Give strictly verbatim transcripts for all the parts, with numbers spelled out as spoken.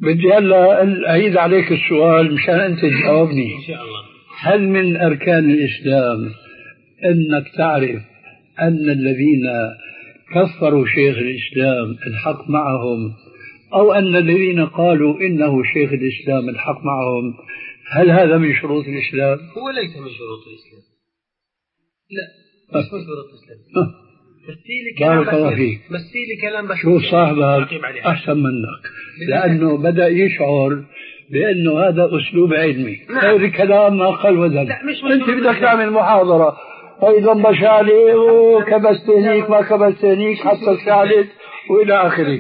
بدي هلا أعيد عليك السؤال مشان أنت تجاوبني. إن شاء الله. هل من أركان الإسلام أنك تعرف أن الذين كفروا شيخ الإسلام الحق معهم، أو أن الذين قالوا إنه شيخ الإسلام الحق معهم، هل هذا من شروط الإسلام؟ هو ليس من شروط الإسلام. لا مش من شروط الإسلام. بارك الله فيك. مثيلي كلام بس شوف صاحبك أحسن منك، لأنه بدأ يشعر بأنه هذا أسلوب علمي. نعم. غير كلام ما قال وزن. أنت بدك تعمل محاضرة أيضا بشالي وكبستنيك ما كبستنيك حتى الثالث وإلى آخره.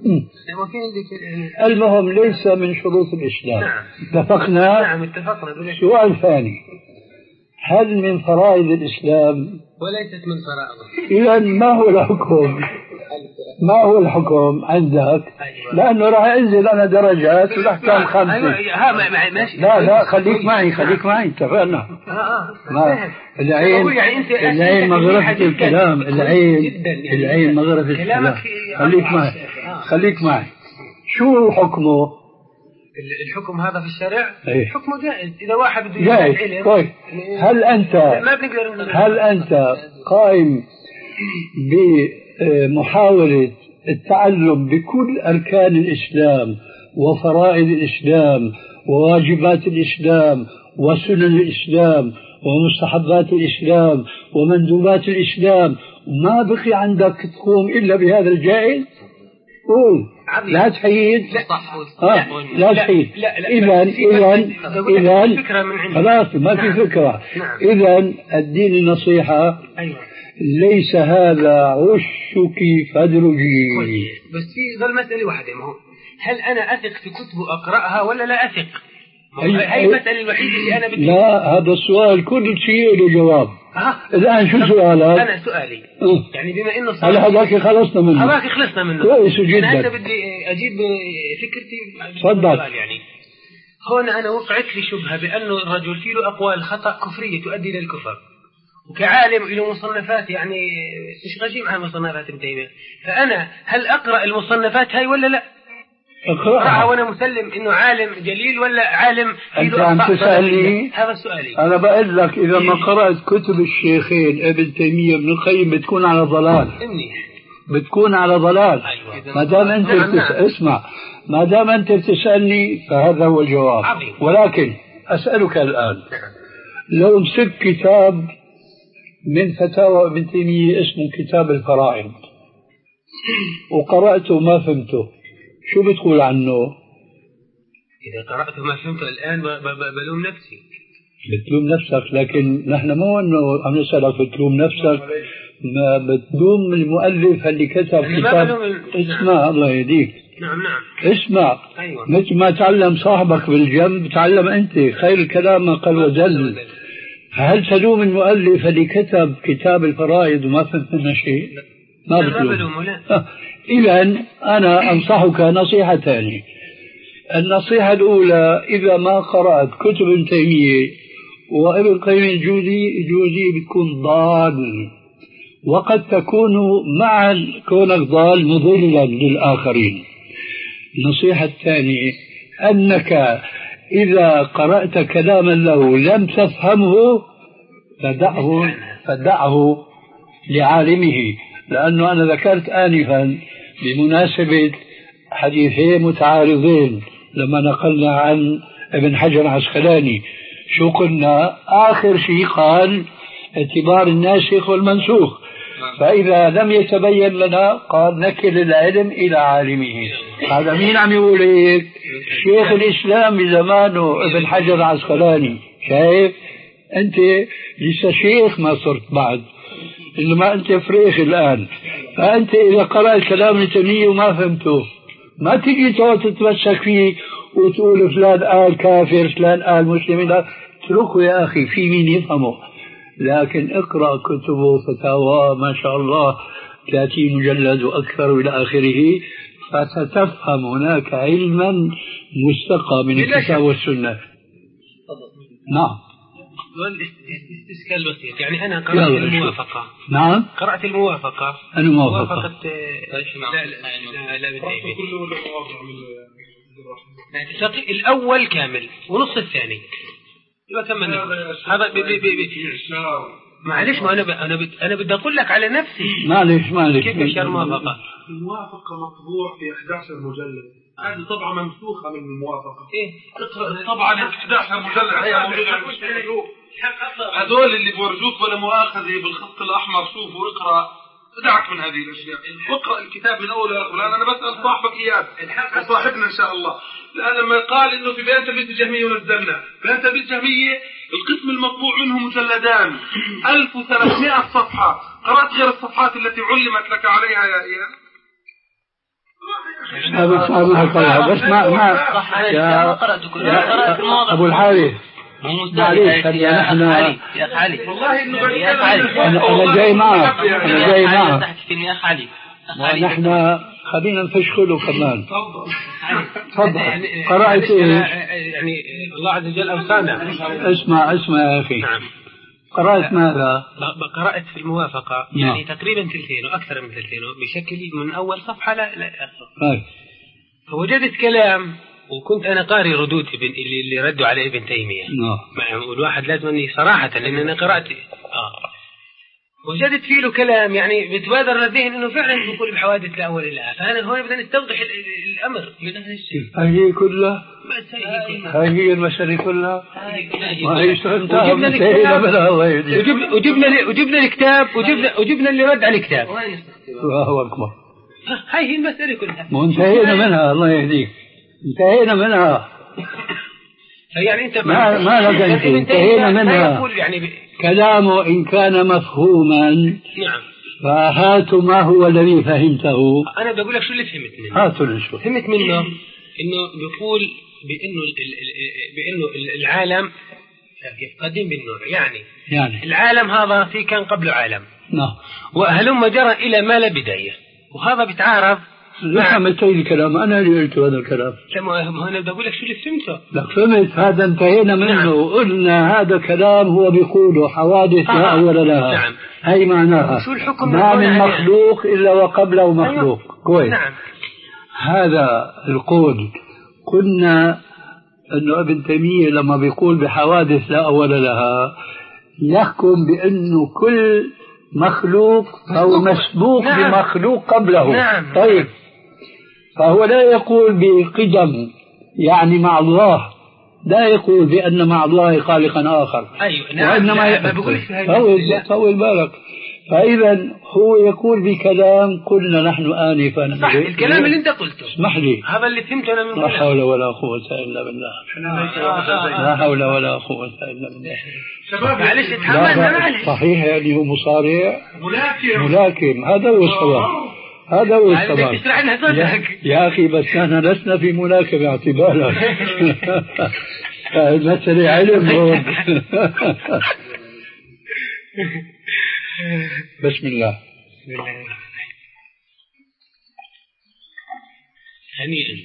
المهم ليس من شروط الإسلام. نعم. اتفقنا؟ نعم اتفقنا. سؤال ثاني، هل من فرائض الإسلام؟ وليست من فرائضه. إذا ما هو الحكم؟ ما هو الحكم عندك؟ لأنه راح أنزل أنا درجات والأحكام خمسة. لا لا خليك معي خليك معي اتفقنا. ما العين العين مغرفة الكلام، العين العين مغرفة الكلام. خليك معي خليك معي. شو حكمه؟ الحكم هذا في الشرع أيه؟ حكمه جائز إذا واحد بده جائز. يعلم. طيب هل أنت هل أنت قائم بمحاولة التعلم بكل أركان الإسلام وفرائض الإسلام وواجبات الإسلام وسنن الإسلام ومستحبات الإسلام ومندوبات الإسلام، ما بقي عندك تقوم إلا بهذا الجائز؟ قول لا تحيد. لا لا تحيد. إذا إذا إذا خلاص ما في فكرة. إذا الدين النصيحة. ليس هذا عشك فادرجي. بس في ظل مسألة واحدة، ما هو هل أنا أثق في كتب أقرأها ولا لا أثق؟ هي المسألة الوحيدة اللي أنا بدي. لا هذا السؤال كل شيء له جواب. أه. الآن شو سؤالك؟ أنا سؤالي أه. يعني بما إنه هل هذاك خلصنا منه؟ هذاك خلصنا منه كويس جدا. أنا هسه بدي أجيب فكرتي. تفضل. يعني هون أنا وقعت لي شبهة بأنه الرجل فيه له أقوال خطأ كفرية تؤدي إلى الكفر، وكعالم له مصنفات يعني مش غشيم عن مصنفات ابن تيمية، فأنا هل أقرأ المصنفات هاي ولا لا؟ أقرأها وأنا مسلم إنه عالم جليل ولا عالم أنت عم تسألني؟ هذا سؤالي. أنا بقول لك إذا ما قرأت كتب الشيخين ابن تيمية ابن القيم بتكون على ضلال. بتكون على ضلال. أيوة. ما دام أنت نعم بتس... نعم. اسمع، ما دام أنت بتسألني فهذا هو الجواب. عظيم. ولكن أسألك الآن، لو مسك كتاب من فتاوى ابن تيمية اسمه كتاب الفرائض وقرأته ما فهمته، شو بتقول عنه؟ إذا قرأته ما فهمته الآن بلوم نفسي. بتلوم نفسك، لكن نحن مو أنه عم نسألك بتلوم نفسك، ما بتلوم المؤلف اللي كتب كتاب. اسمع الله يهديك. نعم نعم. اسمع. أيوة. مثل ما تعلم صاحبك بالجنب تعلم أنت، خير الكلام ما قل ودل. هل تلوم المؤلف اللي كتب كتاب الفرائض وما فهمت منه شيء؟ ما بتلوم. إذا أنا أنصحك نصيحة ثانية. النصيحة الأولى، إذا ما قرأت كتب ابن تيمية وابن القيم الجوزي الجوزي بتكون ضال، وقد تكون مع كونك ضال مضلا للآخرين. النصيحة الثانية أنك إذا قرأت كلاما له لم تفهمه فدعه فدعه لعالمه، لأنه أنا ذكرت آنفا بمناسبة حديثين متعارضين لما نقلنا عن ابن حجر العسقلاني شو قلنا؟ آخر شيء قال اعتبار الناسخ والمنسوخ، فإذا لم يتبين لنا قال نكل العلم إلى عالمه. هذا مين عم يقول هيك؟ شيخ الإسلام بزمانه ابن حجر العسقلاني. شايف أنت لسه شيخ ما صرت بعد، إنما أنت فريخ الآن. فأنت إذا قرأت كلام ابن تيمية وما فهمته ما تجي تتمسك فيه وتقول فلان قال كافر فلان قال مسلم. اتركه يا أخي في مين يفهمه، لكن اقرأ كتبه فتاوى ما شاء الله ثلاثين مجلد وأكثر إلى آخره، فستفهم هناك علما مستقى من الكتاب والسنة. نعم. الاستسكال الوسيط يعني أنا قرأت الموافقة. نعم قرأت الموافقة. أنا موافقة. لا لا لا لا الأول كامل ونص الثاني يبقى كم هذا بي بي بي معلش ما أنا ب... أنا ب... أنا بدي أقول لك على نفسي معلش معلش كيف الشر موافقة الموافقة مطبوع في أحد عشر مجلد هذه طبعة منسوخة من الموافقة إيه اقرأ الطبعة ال أحد عشر مجلد هي موجودة هذول اللي بورجوك ولا مؤاخذة بالخط الأحمر شوفوا اقرأ دعك من هذه الأشياء واقرأ الكتاب من أول لآخر الآن أنا بسأل صاحبك إياه وصاحبنا إن شاء الله لأن لما قال إنه في بيان تلبيس الجهمية ونزلنا بيان تلبيس الجهمية القسم المطبوع منه مجلدان ألف وثلاثمائة صفحة قرأت غير الصفحات التي علمت لك عليها يا إياه بس ما ما يا قرأت كلها أبو الحارث معليش يا علي يا علي والله إنه يا علي أنا جاي معك أنا جاي معك يا علي ونحن خلينا نفشخله كمان تفضل قرأت إيه يعني الله عز وجل أوصانا اسمع اسمع يا أخي نعم قرأت ماذا؟ قرأت في الموافقة يعني نعم. تقريبا ثلثين وأكثر من ثلثين بشكل من أول صفحة لا لا طيب فوجدت كلام وكنت أنا قاري ردود ابن اللي, اللي ردوا على ابن تيمية نعم والواحد لازم أني صراحة لأن أنا قرأت آه. وجدت فيه له كلام يعني بتبادر للذهن إنه فعلا يقول بحوادث لا أول لا فأنا هون بدنا نستوضح الأمر هي كلها هاي هي المسألة كلها ما هي انتهى انتهينا منها الله يهديك وجبنا وجبنا الكتاب وجبنا وجبنا اللي رد على الكتاب الله أكبر هاي هي المسألة كلها انتهينا منها الله يهديك انتهينا منها يعني انت ما ما لك انتهينا منها يعني ب... كلامه إن كان مفهوما نعم فهاتوا ما هو الذي فهمته أنا بقول لك شو اللي فهمت منه هاتوا اللي شو فهمت منه إنه بيقول بأنه بأنه العالم قديم بالنور يعني يعني العالم هذا في كان قبله عالم نعم وهلم جرى إلى ما لا بداية وهذا بيتعارض نعم انتهي الكلام أنا اللي قلت هذا الكلام ما أنا بقول لك شو اللي فهمته لك فهمت هذا انتهينا منه نعم. قلنا هذا كلام هو بيقوله حوادث لا آه. أول لها نعم. هي معناها شو الحكم ما من مخلوق إلا وقبله مخلوق أيوه. كويس نعم. هذا القول قلنا أنه ابن تيمية لما بيقول بحوادث لا أول لها يحكم بأنه كل مخلوق أو مسبوق نعم. بمخلوق قبله نعم. طيب فهو لا يقول بقدم يعني مع الله لا يقول بأن مع الله خالقا آخر أيوة نعم وإنما لا بقول طول طول بالك فإذا هو يقول بكلام قلنا نحن آنفا صح الكلام اللي أنت قلته اسمح لي هذا اللي فهمته أنا من لا حول ولا قوة إلا بالله لا حول ولا قوة إلا بالله شباب معلش اتحملنا معلش صحيح يعني هو مصارع ملاكم ملاكم هذا هو الصواب هذا هو الصواب يا, يا أخي بس نحن لسنا في ملاكمة اعتبارا المسألة علم بسم الله هنيئا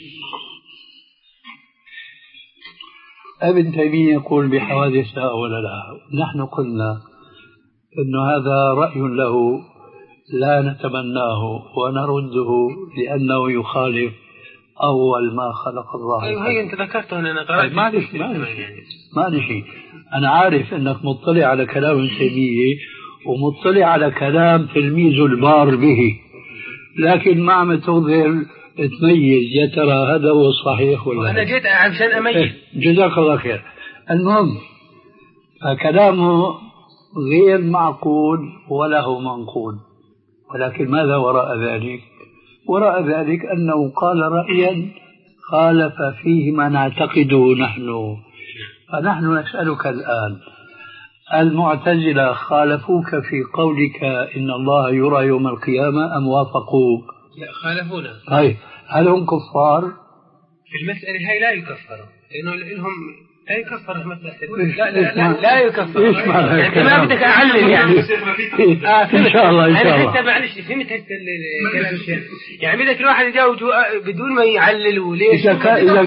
ابن تيمية يقول بحوادث لا أول لها نحن قلنا أن هذا رأي له لا نتمناه ونرده لأنه يخالف أول ما خلق الله. أيوة هي أنت ذكرته أنا قرأت. ما لي ما لي شيء أنا عارف أنك مطلع على كلام ابن تيمية ومطلع على كلام تلميذ البار به لكن ما عم تظهر تميز يا ترى هذا هو الصحيح ولا أنا جيت عشان أميز. جزاك الله خير. المهم كلامه غير معقول وله منقول ولكن ماذا وراء ذلك؟ وراء ذلك أنه قال رأيا خالف فيه ما نعتقده نحن فنحن نسألك الآن المعتزلة خالفوك في قولك إن الله يرى يوم القيامة أم وافقوك؟ لا خالفونا. طيب هل هم كفار؟ في المسألة هاي لا يكفروا لأنه لهم لا يكفر المسألة لا لا لا, لا يكفر إيش معنى يعني ما بدك أعلم يعني آه إن شاء الله إن شاء الله أنا معلش فهمت الكلام الشيء يعني بدك الواحد يجاوب بدون ما يعلل وليش إذا كان إذا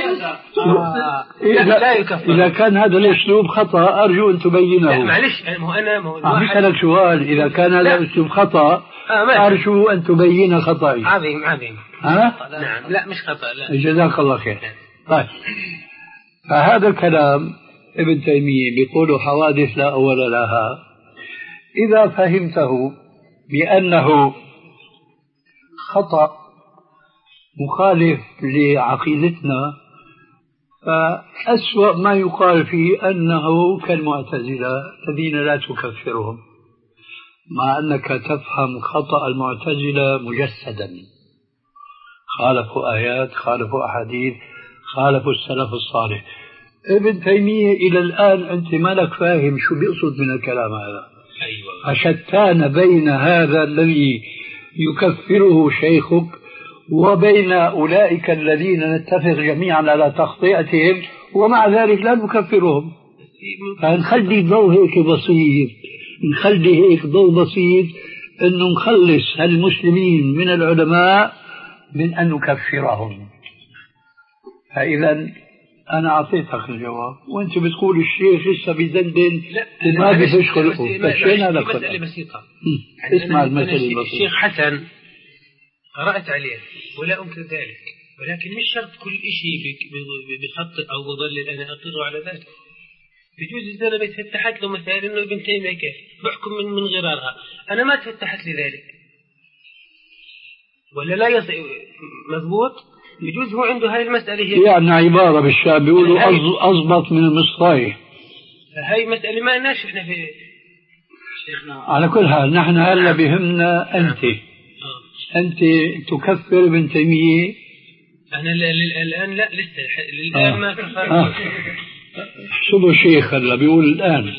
إذا لا يكفر إذا كان هذا الأسلوب خطأ أرجو أن تبينه. معلش مو أنا مو أسألك سؤال إذا كان هذا الأسلوب خطأ أرجو أن تبين خطأي. عظيم عظيم ها؟ نعم لا مش خطأ لا. جزاك الله خير. طيب فهذا الكلام ابن تيمية بيقول حوادث لا أول لها، إذا فهمته بأنه خطأ مخالف لعقيدتنا فأسوأ ما يقال فيه أنه كالمعتزلة الذين لا تكفرهم، مع أنك تفهم خطأ المعتزلة مجسدا، خالفوا آيات، خالفوا أحاديث، خالفوا السلف الصالح. ابن تيمية إلى الآن أنت ما لك فاهم شو بيقصد من الكلام هذا. أيوة. فشتان بين هذا الذي يكفره شيخك وبين أولئك الذين نتفق جميعا على تخطئتهم ومع ذلك لا نكفرهم. فنخلي ضوء هيك بسيط، نخلي هيك ضوء بسيط أنه نخلص المسلمين من العلماء من أن نكفرهم. فإذا أنا أعطيتك الجواب وأنت بتقول الشيخ لسه بيدندن ما بيفش خلقه. فشينا لك مسألة بسيطة. اسمع المسألة البسيطة. الشيخ حسن قرأت عليه ولا أنكر ذلك، ولكن مش شرط كل شيء بخطئ أو بضلل أنا أقر على ذلك. بجوز الزلمة تفتحت له مسائل إنه ابن تيمية كيف بحكم من من غرارها، أنا ما تفتحت لي ذلك ولا لا يص... مضبوط. بجوز هو عنده هاي المسألة هي يعني عبارة بالشعب بيقولوا أضبط من المصراي. هاي مسألة ما لناش إحنا في شيخنا. على كل حال نحن هلا بهمنا أنت أنت تكفر ابن تيمية. أنا الآن لا لسه الآن ما كفر. آه. احسبوا شيخ هلا بيقول الآن.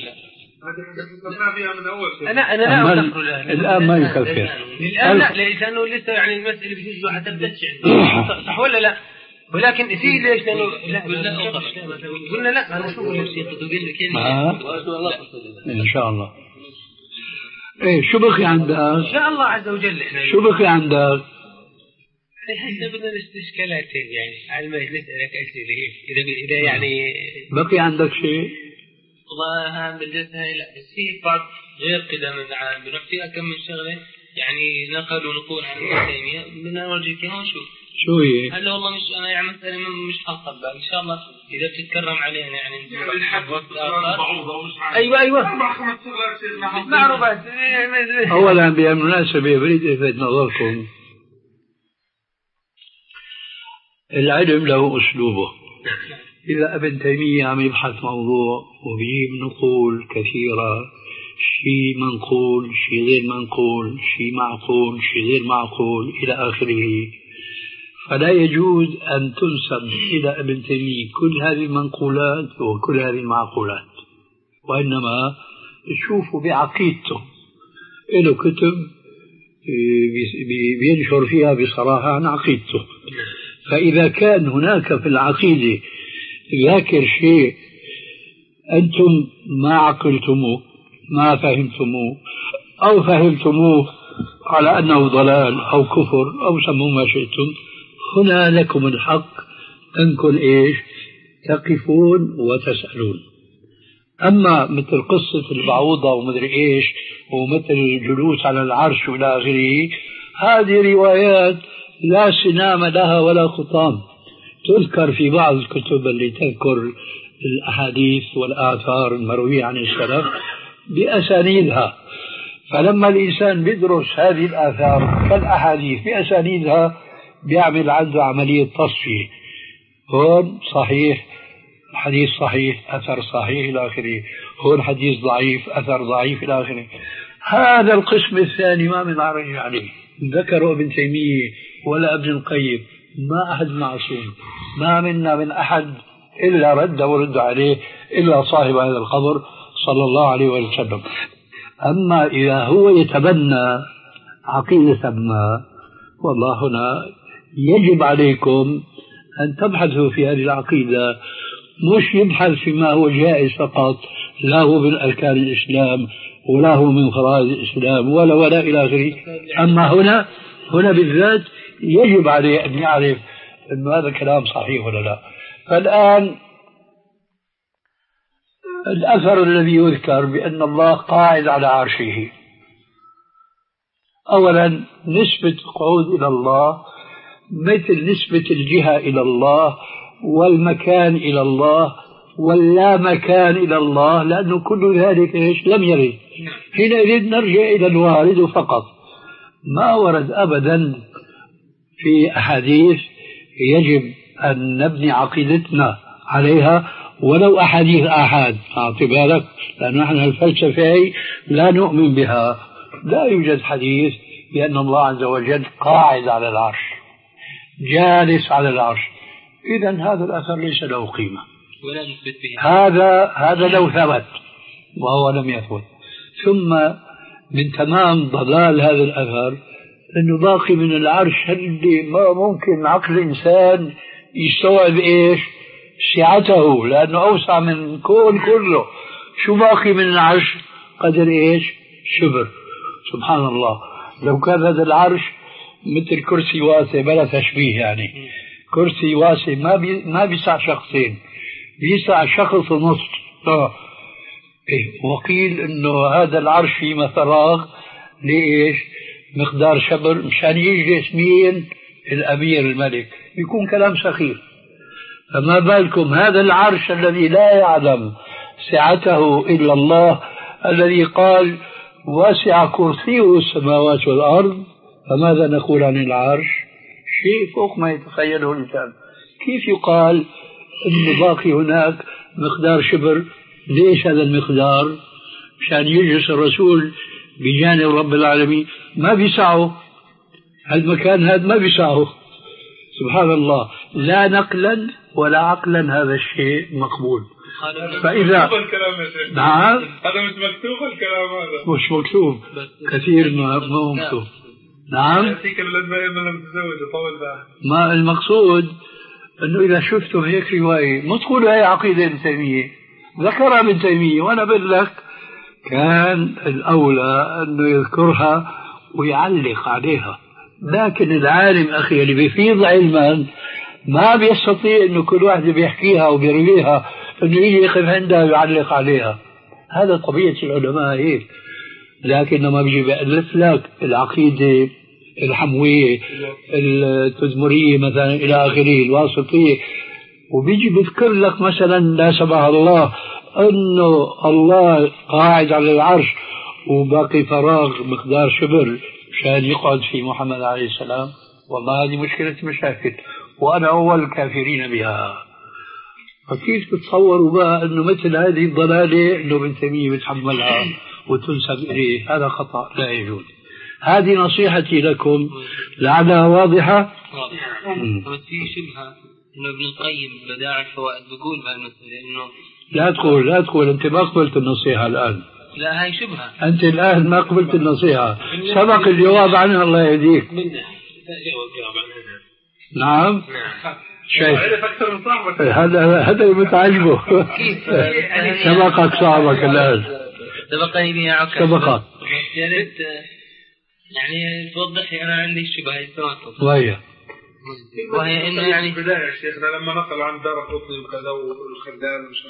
أنا أنا لا أكفر الآن. الآن ما يكفر. الآن لا لأنه لسه يعني المسألة بجوز واحد تبدأش صح ولا لا؟ ولكن في ليش لأنه لا قلنا لا أنا شو بقول إن شاء الله. إيه شو بقي عندك؟ إن شاء الله عز وجل. شو بقي عندك؟ هسه بدنا استشكالاتين يعني على ما نسألك أسئلة إذا إذا يعني بقي عندك شيء؟ والله ها بالجزء هاي لا بس في بعض غير كذا من العالم بنروح فيها كم من شغلة يعني نقلوا نقول عن ابن تيمية بدنا نورجيك إياها ونشوف شو هي؟ هلا والله مش أنا يعني مسألة مش حاطة بقى إن شاء الله إذا بتتكرم علينا يعني أيوة أيوة معروفات. أولا بالمناسبة أريد ألفت نظركم العلم له أسلوبه. إذا ابن تيمية عم يبحث موضوع وبيجيب نقول كثيرة، شيء منقول شيء غير منقول شيء معقول شيء غير معقول إلى آخره، فلا يجوز أن تنسب إلى ابن تيمية كل هذه المنقولات وكل هذه المعقولات، وإنما تشوفوا بعقيدته له كتب بينشر فيها بصراحة عن عقيدته. فإذا كان هناك في العقيدة ذاكر شيء أنتم ما عقلتموه ما فهمتموه أو فهمتموه على أنه ضلال أو كفر أو سموه ما شئتم، هنا لكم الحق أنكم إيش تقفون وتسألون. أما مثل قصة البعوضة ومدري إيش ومثل الجلوس على العرش وإلى آخره، هذه روايات لا سنام لها ولا خطام، تذكر في بعض الكتب اللي تذكر الأحاديث والآثار المروية عن السلف بأسانيدها. فلما الإنسان بيدرس هذه الآثار كالأحاديث بأسانيدها بيعمل عنده عملية تصفية، هون صحيح حديث صحيح أثر صحيح إلى آخره، هون حديث ضعيف أثر ضعيف إلى آخره. هذا القسم الثاني ما من عرج عليه، ذكره ابن تيمية ولا ابن القيم، ما أحد معصوم، ما منا من أحد إلا رد ورد عليه إلا صاحب هذا القبر صلى الله عليه وسلم. أما إذا هو يتبنى عقيدة ما، والله هنا يجب عليكم أن تبحثوا في هذه العقيدة، مش يبحث فيما هو جائز فقط، لا هو من أركان الإسلام ولا هو من فرائض الإسلام ولا ولا إلى آخره. أما هنا هنا بالذات يجب عليه أن يعرف أن هذا الكلام صحيح ولا لا. فالآن الأثر الذي يذكر بأن الله قاعد على عرشه، أولا نسبة القعود إلى الله مثل نسبة الجهة إلى الله والمكان إلى الله واللا مكان إلى الله، لأنه كل ذلك إيش لم يرد. حينئذ نرجع إلى الوارد فقط. ما ورد أبدا في أحاديث يجب أن نبني عقيدتنا عليها ولو أحاديث آحاد، أعطي بالك، لأن نحن الفلسفة لا نؤمن بها. لا يوجد حديث بأن الله عز وجل قاعد على العرش جالس على العرش، إذا هذا الأثر ليس له قيمة ولا نثبت به. هذا هذا لو ثبت وهو لم يثبت. ثم من تمام ضلال هذا الأثر أنه باقي من العرش اللي ما ممكن عقل الإنسان يستوعب إيش سعته، لأنه أوسع من الكون كله. شو باقي من العرش؟ قدر إيش شبر. سبحان الله، لو كان هذا العرش مثل كرسي واسع بلا تشبيه، يعني كرسي واسع ما بي ما بيسع شخصين، بيسع شخص ونص. إيه، وقيل انه هذا العرش فيه فراغ ليش؟ مقدار شبر مشان يجلس مين؟ الامير الملك، بيكون كلام سخيف. فما بالكم هذا العرش الذي لا يعلم سعته الا الله، الذي قال واسع كرسيه السماوات والارض، فماذا نقول عن العرش؟ شيء فوق ما يتخيله الإنسان. كيف يقال أنه باقي هناك مقدار شبر؟ ليش هذا المقدار؟ مشان يجلس الرسول بجانب رب العالمين، ما بيسعه المكان هذا، ما بيسعه. سبحان الله، لا نقلا ولا عقلا هذا الشيء مقبول. فإذا نعم هذا مش مكتوب الكلام، هذا مش مكتوب، كثير ما مكتوب. نعم، ما المقصود أنه إذا شفتم هيك رواية ما تقولوا هي عقيدة ابن تيمية، ذكرها ابن تيمية، وأنا بقول لك كان الأولى أنه يذكرها ويعلق عليها. لكن العالم أخي اللي بيفيض علما ما بيستطيع أنه كل واحد بيحكيها وبيرويها أنه يجي يقف عندها ويعلق عليها. هذا طبيعة العلماء هيك. لكن لما بيجي بألف لك العقيدة الحموية التدمرية مثلا إلى آخره الواسطية، وبيجي بذكر لك مثلا لا سمح الله أنه الله قاعد على العرش وباقي فراغ مقدار شبر مشان يقعد في محمد عليه السلام، والله هذه مشكلة مشاكل، وأنا أول الكافرين بها. فكيف تتصوروا بقى أنه مثل هذه الضلالة أنه ابن تيمية بتحملها وتنسب إليه؟ هذا خطأ لا يجوز. هذه نصيحتي لكم لعلها واضحة. واضحة. في شبهة إنه ابن القيم بداعي الفوائد بيقول بهالمسألة إنه لا تقول لا تقول أنت ما قبلت النصيحة الآن. لا هاي شبهة، أنت الآن ما قبلت النصيحة، سبق الجواب عنها الله يهديك. نعم شيء هذا هذا المتعجبه. سبقك صاحبك الآن، سبقني بها عكا، سبقك. يا ريت يعني توضح لي. أنا عندي الشبهة التواتر، وهي وهي إنه يعني بداية يا شيخنا لما نقل عن دار قطني وكذا والخدام مش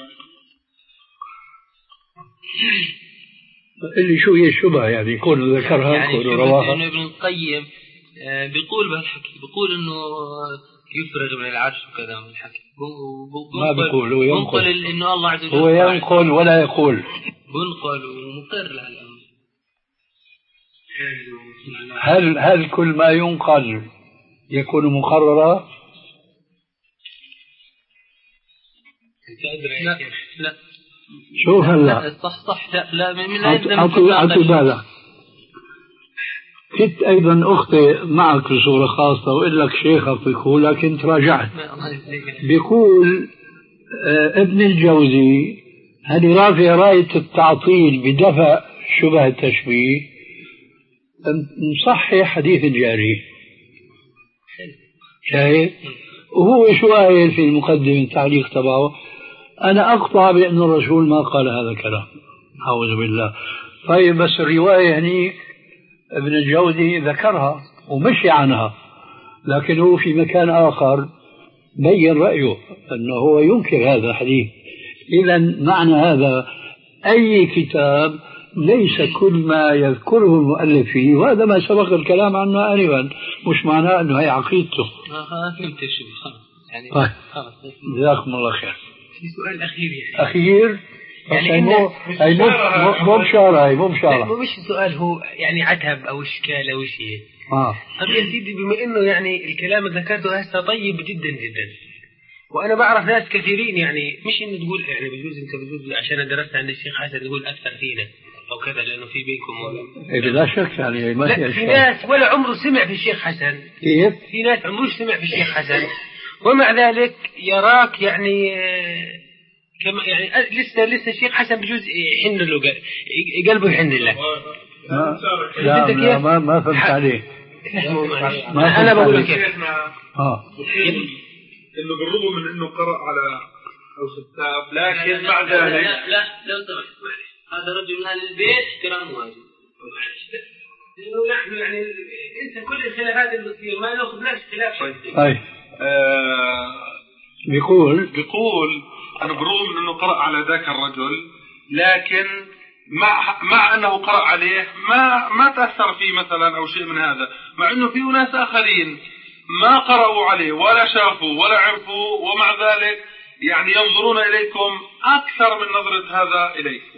اللي شو هي الشبهة يعني يكون ذكرها يعني يكون رواها. إنه ابن القيم بيقول بهالحكي، بيقول إنه يفرغ من العرش وكذا من الحكي. ما بيقول، هو ينقل إنه الله عز وجل هو ينقل ولا يقول، بنقل ومقر لهالأمر. هل هل كل ما ينقل يكون مقررا؟ لا لا شوف هلا صح صح لا لا من أعطي بالك. كنت أيضا أخطئ معك بصورة خاصة وإقول لك شيخك بيقول، لكن تراجعت. بيقول آه ابن الجوزي هذه رافع راية التعطيل بدفع شبه التشبيه، نصحح حديث الجاري. شايف؟ وهو شو قايل في المقدمة التعليق تبعه؟ أنا أقطع بأن الرسول ما قال هذا الكلام، أعوذ بالله. طيب بس الرواية هني ابن الجوزي ذكرها ومشي عنها، لكن هو في مكان آخر بين رأيه أنه هو ينكر هذا الحديث. إذا معنى هذا أي كتاب ليس كل ما يذكره المؤلف فيه، وهذا ما سبق الكلام عنه آنفا، مش معناه أنه هي عقيدته. فهمت شو خلاص يعني. طيب جزاكم الله خير. في سؤال أخير يعني. أخير يعني مو مو بشارة، هي مو بشارة، مش سؤال هو يعني عتب أو إشكال أو شيء. آه. طب يا سيدي، بما إنه يعني الكلام اللي ذكرته هسه طيب جدا جدا، وأنا بعرف ناس كثيرين يعني مش إنه تقول يعني بجوز أنت بجوز عشان درست عند الشيخ حسن تقول أكثر فينا أو كذا، لأنه في بينكم إيه بلا شك يعني ما في, في ناس ولا عمره سمع في الشيخ حسن. كيف؟ في ناس عمره سمع في الشيخ حسن ومع ذلك يراك يعني كما يعني لسه لسه الشيخ حسن بجوز يحن له قلبه يحن له. ما لا, لا ما ما فهمت عليه. ما أنا بقول لك كيف. آه. إنه بالرغم من إنه قرأ على أو كتاب، لكن بعد ذلك لا لا لو سمحت معلش، هذا رجل من أهل البيت كلام واجب. لأنه نحن يعني أنت كل الخلافات اللي بتصير ما نأخذناش خلاف شيء. طيب. آه بيقول بيقول أنا بالرغم من إنه قرأ على ذاك الرجل، لكن مع مع أنه قرأ عليه ما ما تأثر فيه مثلا أو شيء من هذا، مع إنه في ناس آخرين ما قرأوا عليه ولا شافوا ولا عرفوا، ومع ذلك يعني ينظرون إليكم أكثر من نظرة هذا إليكم.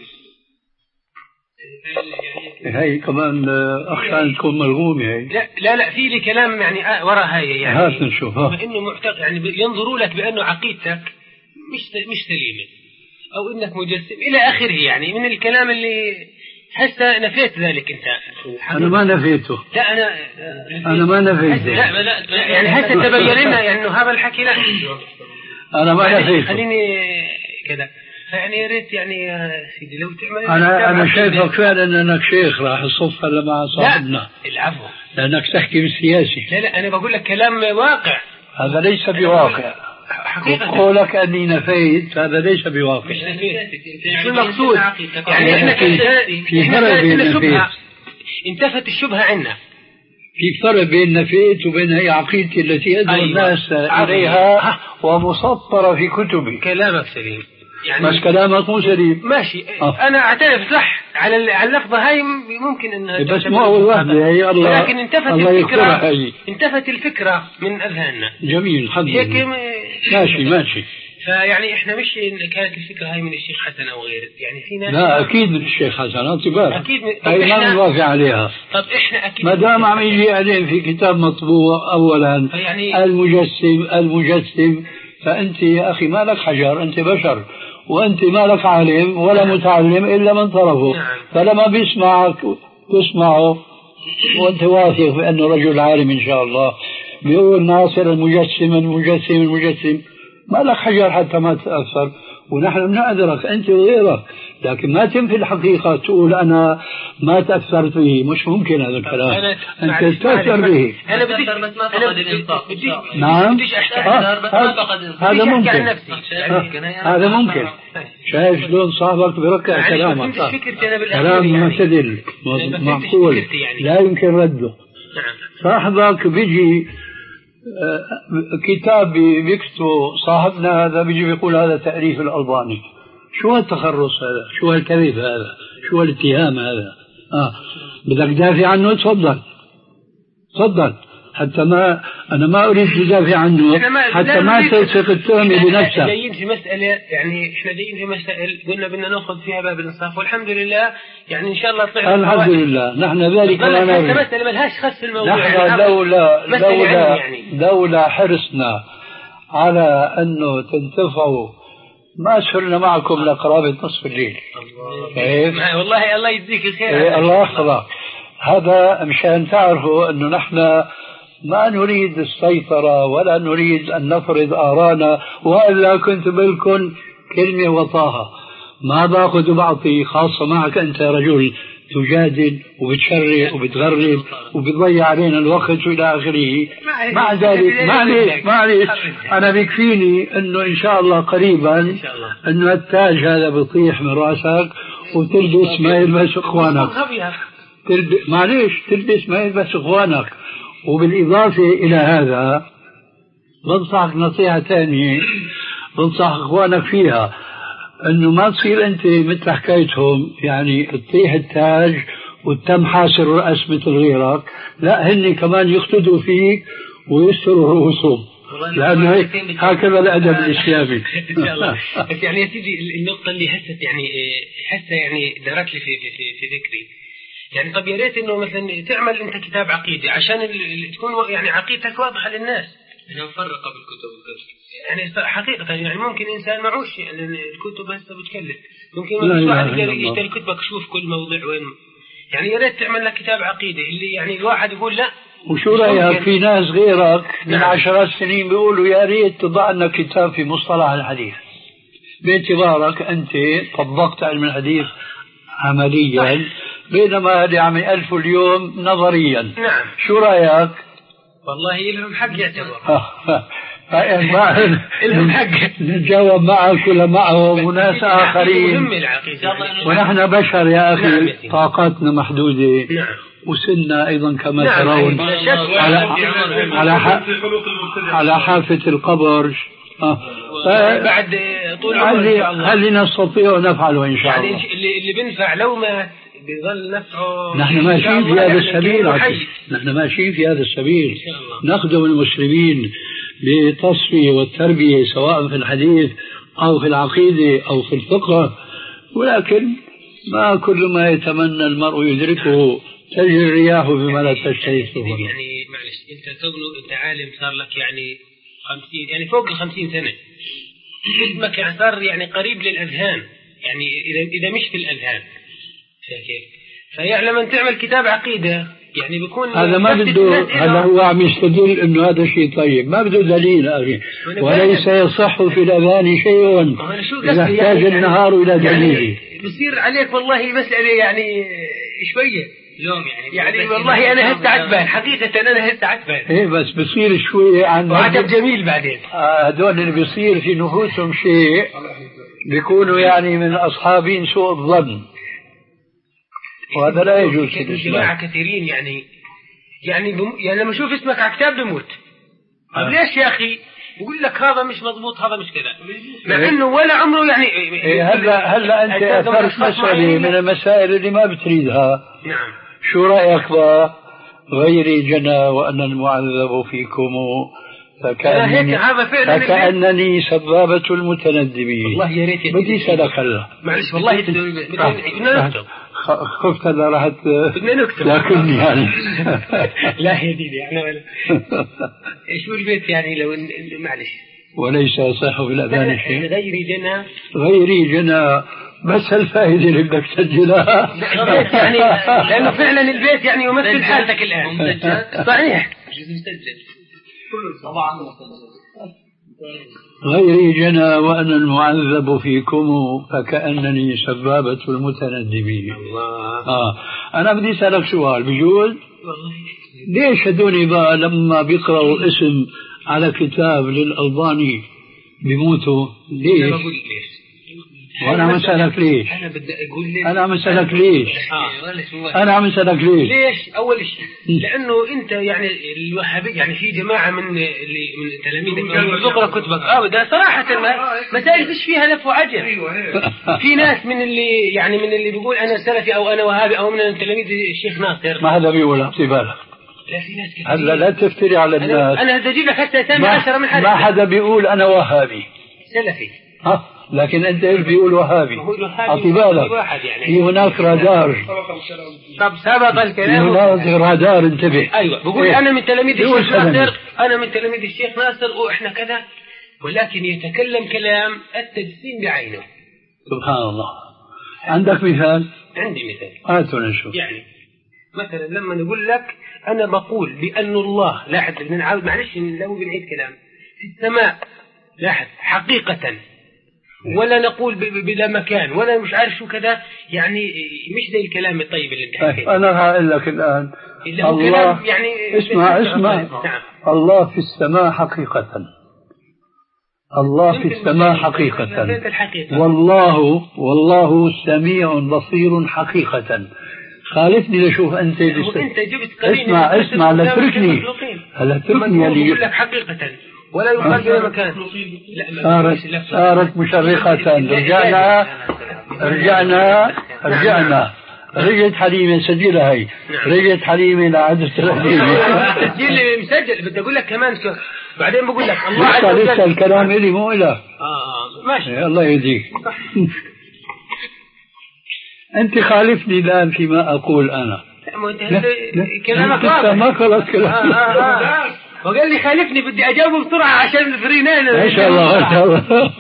هي كمان أخشى تكون مرغومة هي. لا لا لا في لي كلام يعني آه وراء هاي يعني. هات نشوفها. فإنه معتقد يعني ينظروا لك بأنه عقيدتك مش مش سليمة أو إنك مجسم إلى آخره، يعني من الكلام اللي هسه نفيت ذلك أنت. أنا ما نفيته. لا أنا أنا ما نفيته. لا لا يعني هسه تبين لنا يعني إنه هذا الحكي لا. أنا ما نفيته. خليني كذا يعني يا ريت يعني سيدي لو تعمل. أنا أنا شايفك فعلا أنك شيخ راح الصف هلا مع صاحبنا. لا العفو. لأنك تحكي بالسياسي. لا لا أنا بقول لك كلام واقع. هذا ليس بواقع. حقيقة قولك أني نفيت هذا ليس بواقع. مش نفيت. شو المقصود؟ يعني إحنا في فرق بين نفيت. انتفت الشبهة عنا. في فرق بين نفيت وبين هي عقيدتي التي يدعو أيوة. الناس إليها ومسطرة في كتبي. كلامك سليم. يعني بس كلامك مو سليم. ماشي آه. أنا أعترف صح على على اللفظة هاي ممكن إنها بس مو أول واحدة هي الله. لكن انتفت الله الفكرة انتفت الفكرة من أذهاننا. جميل الحمد لله. ماشي ماشي. فيعني إحنا مش كانت الفكرة هاي من الشيخ حسن أو غيره، يعني في ناس. لا أكيد من الشيخ حسن انتباه. أكيد. هاي ما بنوافق عليها. طب إحنا أكيد. ما دام عم يجي عليهم في كتاب مطبوع أولا يعني المجسم المجسم فأنت يا أخي ما لك حجر، أنت بشر وأنت ما لك عالم ولا متعلم إلا من طرفه. نعم. فلما بيسمعك تسمعه وأنت واثق بأنه رجل عالم إن شاء الله بيقول ناصر المجسم المجسم المجسم ما لك حجر حتى ما تتأثر، ونحن بنعذرك أنت وغيرك، لكن ما تنفي الحقيقة تقول أنا ما تأثرت به. مش ممكن هذا الكلام. أنت تتأثر به. أنا بديش بس ما فقد الإنصاف. نعم هذا ممكن. هذا ممكن. شايف شلون صاحبك بركع كلامك كلام معتدل معقول لا يمكن رده. صاحبك بيجي كتاب بيكتبه صاحبنا هذا بيجي بيقول هذا تأليف الألباني. شو هالتخرص هذا؟ شو هالكذب هذا؟ شو هالاتهام هذا؟ آه بدك تدافع عنه تفضل تفضل، حتى ما أنا ما أريد تدافع عنه حتى ما تلصق التهمة بنفسك. جايين في مسألة يعني إحنا جايين في مسائل قلنا بدنا نأخذ فيها باب الإنصاف، والحمد لله يعني إن شاء الله طلع الحمد لله. نحن ذلك لا نريد. مسألة ما لهاش خص الموضوع. نحن يعني لولا لولا يعني. لولا حرصنا على أنه تنتفعوا ما سرنا معكم لقرابة نصف الليل. كيف؟ والله الله يجزيك الخير. إيه الله يحفظك. هذا مشان تعرفوا أنه نحن ما نريد السيطرة ولا نريد أن نفرض آرانا، وإلا كنت بالكم كلمة وطاها ما باخذ بعطي، خاصة معك أنت رجل تجادل وبتشرق وبتغرب وبتضيع علينا الوقت وإلى آخره. مع ذلك معليش معليش أنا بيكفيني أنه إن شاء الله قريبا أنه التاج هذا بيطيح من رأسك وتلبس ما يلبس إخوانك. معليش تلبس ما يلبس إخوانك. وبالإضافة إلى هذا بنصحك نصيحة ثانية بنصح إخوانك فيها. انه ما تصير انت مثل حكايتهم يعني تطيح التاج وتم حاسر الراس مثل غيرك، لا هن كمان يقتدوا فيك ويستروا رؤوسهم، لانه هيك هكذا الادب الاسلامي. ان شاء الله. بس يعني يا سيدي النقطه اللي هسه يعني هسه يعني دارت لي في في في ذكري، يعني طب يا ريت انه مثلا تعمل انت كتاب عقيده عشان تكون يعني عقيدتك واضحه للناس. انا مفرقه بالكتب يعني حقيقه، يعني ممكن انسان معوش يعني الكتب هسه بتكلف، ممكن واحد يشتري كتبك يشوف كل موضوع وين، يعني يا ريت تعمل لك كتاب عقيده اللي يعني الواحد يقول لا. وشو رايك في ناس غيرك من نعم. عشرات سنين بيقولوا يا ريت تضع لنا كتاب في مصطلح الحديث، باعتبارك انت طبقت علم الحديث عمليا بينما هذه عم يألفوا اليوم نظريا. نعم. شو رايك؟ والله لهم حق يعتبر. لهم حق نتجاوب معك ولا معهم وناس آخرين، ونحن بشر يا أخي. نعم. طاقاتنا محدودة. نعم. وسننا أيضا كما نعم. ترون على على على حافة القبر. آه. بعد طول عمره هل نستطيع نفعله إن شاء الله. يعني اللي اللي بينفع لو مات بيظل نفعه. نحن ماشيين في هذا السبيل، نحن ماشيين في هذا السبيل، نخدم المسلمين بالتصفية والتربية سواء في الحديث أو في العقيدة أو في الفقه، ولكن ما كل ما يتمنى المرء يدركه، تجري الرياح بما لا تشتهي السفن. يعني معلش أنت تبنو أنت عالم صار لك يعني خمسين يعني فوق الخمسين سنة، اسمك يعني صار يعني قريب للأذهان، يعني إذا إذا مش في الأذهان فيعني لما تعمل كتاب عقيدة يعني بيكون هذا ما بده، هذا هو عم يستدل انه هذا شيء طيب، ما بده دليل اخي، وليس يصح في الاذان شيء اذا احتاج يعني النهار الى دليل. يعني بصير عليك والله مسألة يعني شوية لوم يعني يعني والله انا هسه عتبان حقيقة، انا هسه عتبان ايه بس بصير شوية عن وعجب جميل بعدين. هذول اللي بيصير في نفوسهم شيء بيكونوا يعني من اصحابين سوء الظن، وهذا لا يجوز في الإسلام. جماعة كثيرين يعني يعني بم... يعني لما اشوف اسمك على كتاب بموت. طيب ليش يا اخي؟ بقول لك هذا مش مضبوط، هذا مش كذا، مع انه ولا عمره يعني إيه هلا هلا انت اثرت مسألة من المسائل اللي ما بتريدها. نعم. شو رايك بقى؟ غيري جنى وأنا المعذب فيكم فكأنني, فكأنني سبابة المتندبين. والله يا ريت بدي سألك هلا معلش والله بدنا نكتب، خفت هلا راح بدنا نكتب لكني يعني لا يا ديدي احنا ولا ايش البيت يعني لو معلش وليس يصح بالأذان شيء. غيري جنى غيري جنى بس الفائدة اللي بدك تسجلها يعني لأنه فعلا البيت يعني يمثل حالتك الآن. صحيح غيري جنى وأنا المعذب فيكم فكأنني سبابة المتندبين. الله. آه. أنا بدي أسألك سؤال بجوز؟ ليش هدوني بقى لما بيقرأوا اسم على كتاب للألباني بيموتوا؟ ليش؟ أنا بقول ليش وانا عم اسالك ليش؟ انا بدي اقول ليش انا عم اسالك ليش؟ آه. انا عم اسالك ليش؟ ليش؟ اول شيء لانه انت يعني الوهابي يعني في جماعه من اللي من تلاميذك بيقرا كتبك اه ده صراحه مسائل فيش فيها لف وعجل. في ناس من اللي يعني من اللي بيقول انا سلفي او انا وهابي او من تلاميذ الشيخ ناصر. ما هذا بيقول اعتبارك. لا في ناس كثير. هلا لا تفتري على الناس. انا بدي اجيب لك حتى اسامي عشرة من حد. ما حدا بيقول انا وهابي سلفي. ها لكن انت بيقول وهابي اعطي بالك يعني. في هناك رادار. طب سبق الكلام. هناك رادار انتبه. ايوه بقول ايه؟ انا من تلاميذ الشيخ ناصر، انا من تلاميذ الشيخ ناصر واحنا كذا، ولكن يتكلم كلام التجسيم بعينه. سبحان الله. عندك مثال؟ عندي مثال. هاتوا نشوف. يعني مثلا لما نقول لك انا بقول بان الله لاحظ بنعاود معلش لو بنعيد كلام في السماء لاحظ حقيقة، ولا نقول بلا مكان ولا مش عارف شو كذا، يعني مش زي الكلام الطيب اللي انت حكيته. انا هقول لك الان الله يعني اسمع اسمع نعم. الله في السماء حقيقة، الله في السماء حقيقة، والله والله سميع بصير حقيقة. خالفني لشوف انت انت جبت قرينه. اسمع اسمع لا تتركني هلا تركني اللي يقول لك حقيقة ولا يقال في مكان. صارت صارت مشرخة. رجعنا رجعنا رجعنا رجعت حليمة سجلها هي. رجعت حليمة لعدد الحليمة. تسجيل مسجل. بدي أقول لك كمان شو بعدين بقول لك الله عز وجل. لسه الكلام إلي مو إله. آه ماشي. الله يهديك. أنت خالفني الآن فيما أقول أنا. كلامك واضح. ما خلص كلام. آه آه آه. وقال لي خالفني بدي أجاوبه بسرعة عشان الفرينين. إن شاء الله إن شاء الله.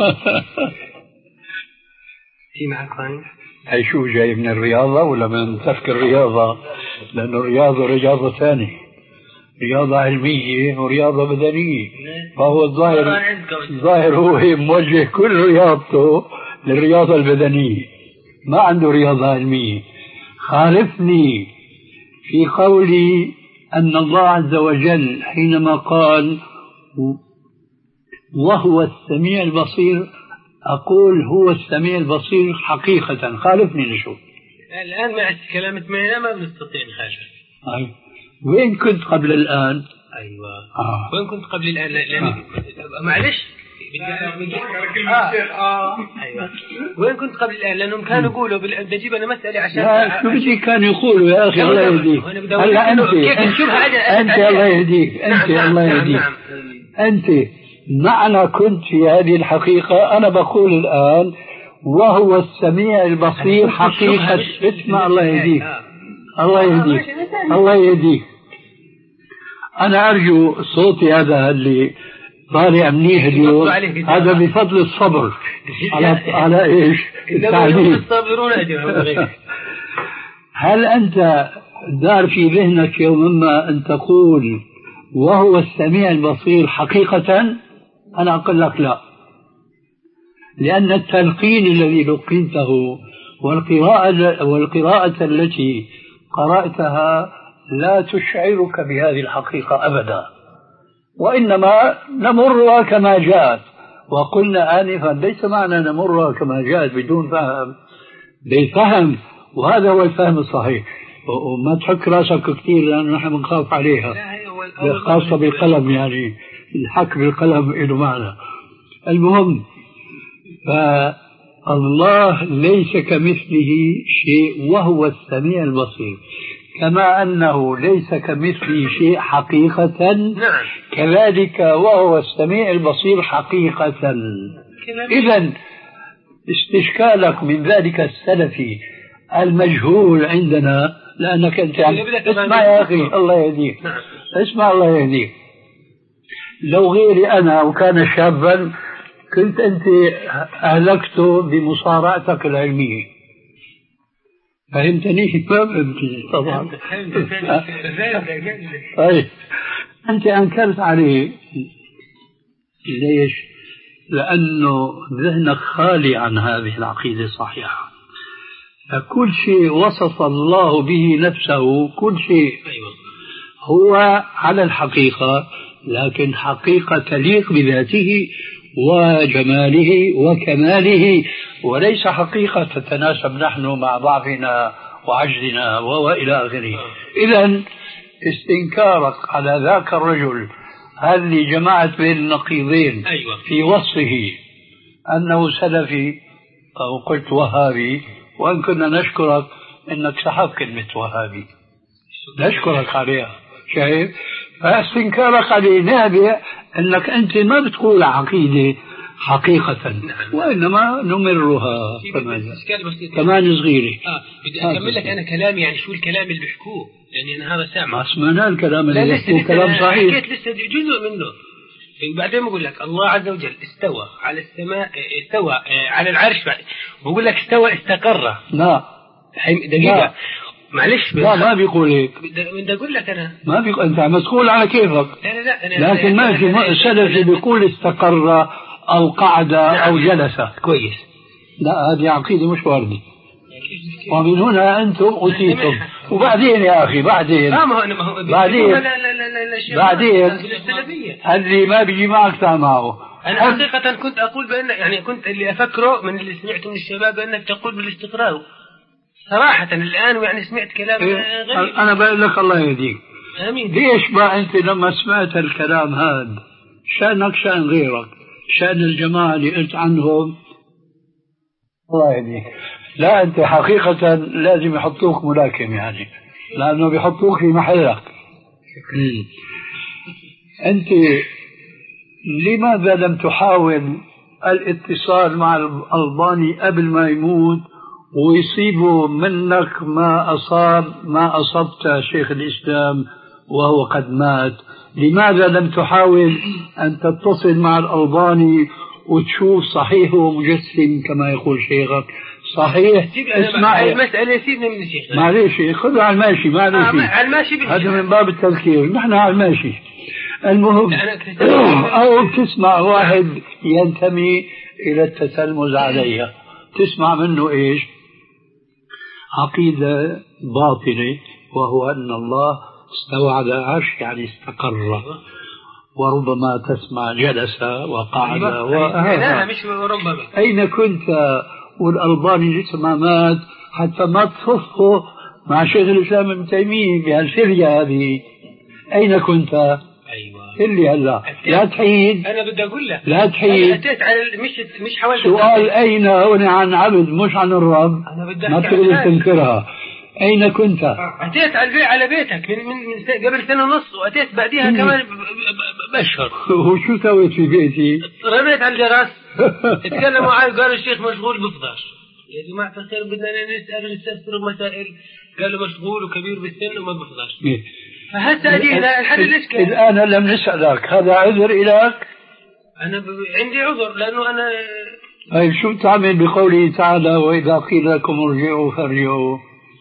في معك ثاني؟ هي شو جاي من الرياضة ولا من ترك الرياضة؟ لأنه الرياضة رياضة ثانية، رياضة علمية ورياضة بدنية. فهو الظاهر الظاهر هو موجه كل رياضته للرياضة البدنية، ما عنده رياضة علمية. خالفني في قولي أن الله عز وجل حينما قال وهو السميع البصير أقول هو السميع البصير حقيقة. خالفني نشوف الآن مع كلامك معنا ما بنستطيع نخالف. أي. وين كنت قبل الآن؟ أيوة آه. وين كنت قبل الآن؟ لأن آه. معلش آه. آه. أيوة. وين كنت قبل الآن؟ لأنهم كانوا يقولوا بدي أجيب أنا مسألة عشان لا شو بدي كانوا يقولوا يا أخي الله يهديك. هلا أنت أنت الله يهديك أنت الله يهديك أنت معنى كنت في هذه الحقيقة. أنا بقول الآن وهو السميع البصير حقيقة. اسمع الله يهديك الله يهديك الله يهديك. أنا أرجو صوتي هذا اللي طالع منيح اليوم هذا بفضل الصبر على على إيش التعليم. هل أنت دار في ذهنك يوم ما أن تقول وهو السميع البصير حقيقة؟ أنا أقول لك لا، لأن التلقين الذي لقنته والقراءة والقراءة التي قرأتها لا تشعرك بهذه الحقيقة أبدا، وإنما نمرها كما جاءت. وقلنا آنفا ليس معنى نمرها كما جاءت بدون فهم، بالفهم، وهذا هو الفهم الصحيح. وما تحك راسك كثير لأن نحن بنخاف عليها، خاصة بالقلم، يعني الحك بالقلم له معنى. المهم فالله ليس كمثله شيء وهو السميع البصير، كما أنه ليس كمثله شيء حقيقة نعم. كذلك وهو السميع البصير حقيقة. إذن استشكالك من ذلك السلفي المجهول عندنا لأنك أنت يعني اسمع يا أخي الله يهديك نعم. اسمع الله يهديك. لو غيري أنا وكان شابا كنت أنت أهلكته بمصارعتك العلمية. فهمتني؟ ما فهمتني طبعا. طيب أنت أنكرت عليه ليش؟ لأنه ذهنك خالي عن هذه العقيدة الصحيحة. فكل شيء وصف الله به نفسه، كل شيء هو على الحقيقة، لكن حقيقة تليق بذاته وجماله وكماله، وليس حقيقة تتناسب نحن مع ضعفنا وعجزنا وإلى آخره. إذن استنكارك على ذاك الرجل اللي جمعت بين النقيضين في وصفه أنه سلفي أو قلت وهابي، وأن كنا نشكرك أنك سحبت كلمة وهابي، نشكرك عليها. شايف؟ فاستنكارك عليه نابع أنك أنت ما بتقول عقيدة حقيقة، وإنما نمرها كمان صغيرة. آه. بدي أكمل لك أنا كلامي، يعني شو الكلام اللي بيحكوه، يعني أنا هذا سامع. ما سمعنا الكلام اللي بيحكوه كلام صحيح. حكيت لسه جزء منه. بعدين بقول لك الله عز وجل استوى على السماء، استوى على العرش، بقول لك استوى استقر. لا دقيقة لا. معلش لا ما بيقول هيك. بدي أقول لك أنا ما بيقول، أنت مسؤول على كيفك. لا لا أنا لكن ما في سلفي بيقول استقر أو قعد أو جلس. كويس. لا هذه عقيدة مش واردة، ومن هنا أنتم أتيتم. وبعدين يا أخي بعدين بعدين بعدين اللي ما بيجي معك معه. أنا حقيقة كنت أقول بأن، يعني كنت اللي أفكره من اللي سمعته من الشباب بأنك تقول بالاستقرار صراحة. الآن يعني سمعت كلام غريب. أنا بقول لك الله يهديك. آمين. ليش ما أنت لما سمعت الكلام هذا شأنك شأن غيرك. شأن الجماعة اللي قلت عنهم الله يهديك، لا أنت حقيقة لازم يحطوك ملاكم يعني، لأنه بيحطوك في محلك. أنت لماذا لم تحاول الاتصال مع الألباني قبل ما يموت ويصيبوا منك ما أصاب ما أصبت شيخ الإسلام وهو قد مات؟ لماذا لم تحاول أن تتصل مع الألباني وتشوف صحيح ومجسم كما يقول شيخك؟ صحيح. اسمع المسألة سيبنا من الشيخ، معليش خذوا على الماشي، معليش آه على الماشي، هذا من باب التذكير، نحن على الماشي. المهم أو تسمع واحد ينتمي إلى التتلمذ عليها، تسمع منه إيش؟ عقيدة باطلة، وهو أن الله استوى على العرش يعني استقر، وربما تسمع جلس وقعد لا مش ربما. أين كنت والألباني لسه ما مات حتى ما تصفه مع شيخ الإسلام ابن تيمية بهالفرية هذه؟ أين كنت؟ أيوة اللي هلا لا تحيد. أنا بدي أقول لك لا تحيد، أتيت على مش مش حاولت سؤال أين هنا عن عبد مش عن الرب، أنا بدي ما تقدر تنكرها. أين كنت؟ أتيت على البيت على بيتك من من, من قبل سنة ونص، وأتيت بعديها كمان بأشهر. وشو سويت في بيتي؟ رميت على الجرس. تكلموا معي قال الشيخ مشغول بفضاش. يا جماعة الخير بدنا نسأل نستفسر مسائل، قالوا مشغول وكبير بالسن وما بفضاش. فهسه أجينا الحل الإشكال. الآن لم نسألك، هذا عذر إليك؟ أنا ب... عندي عذر لأنه أنا. طيب شو تعمل بقوله تعالى وإذا قيل لكم ارجعوا فارجعوا؟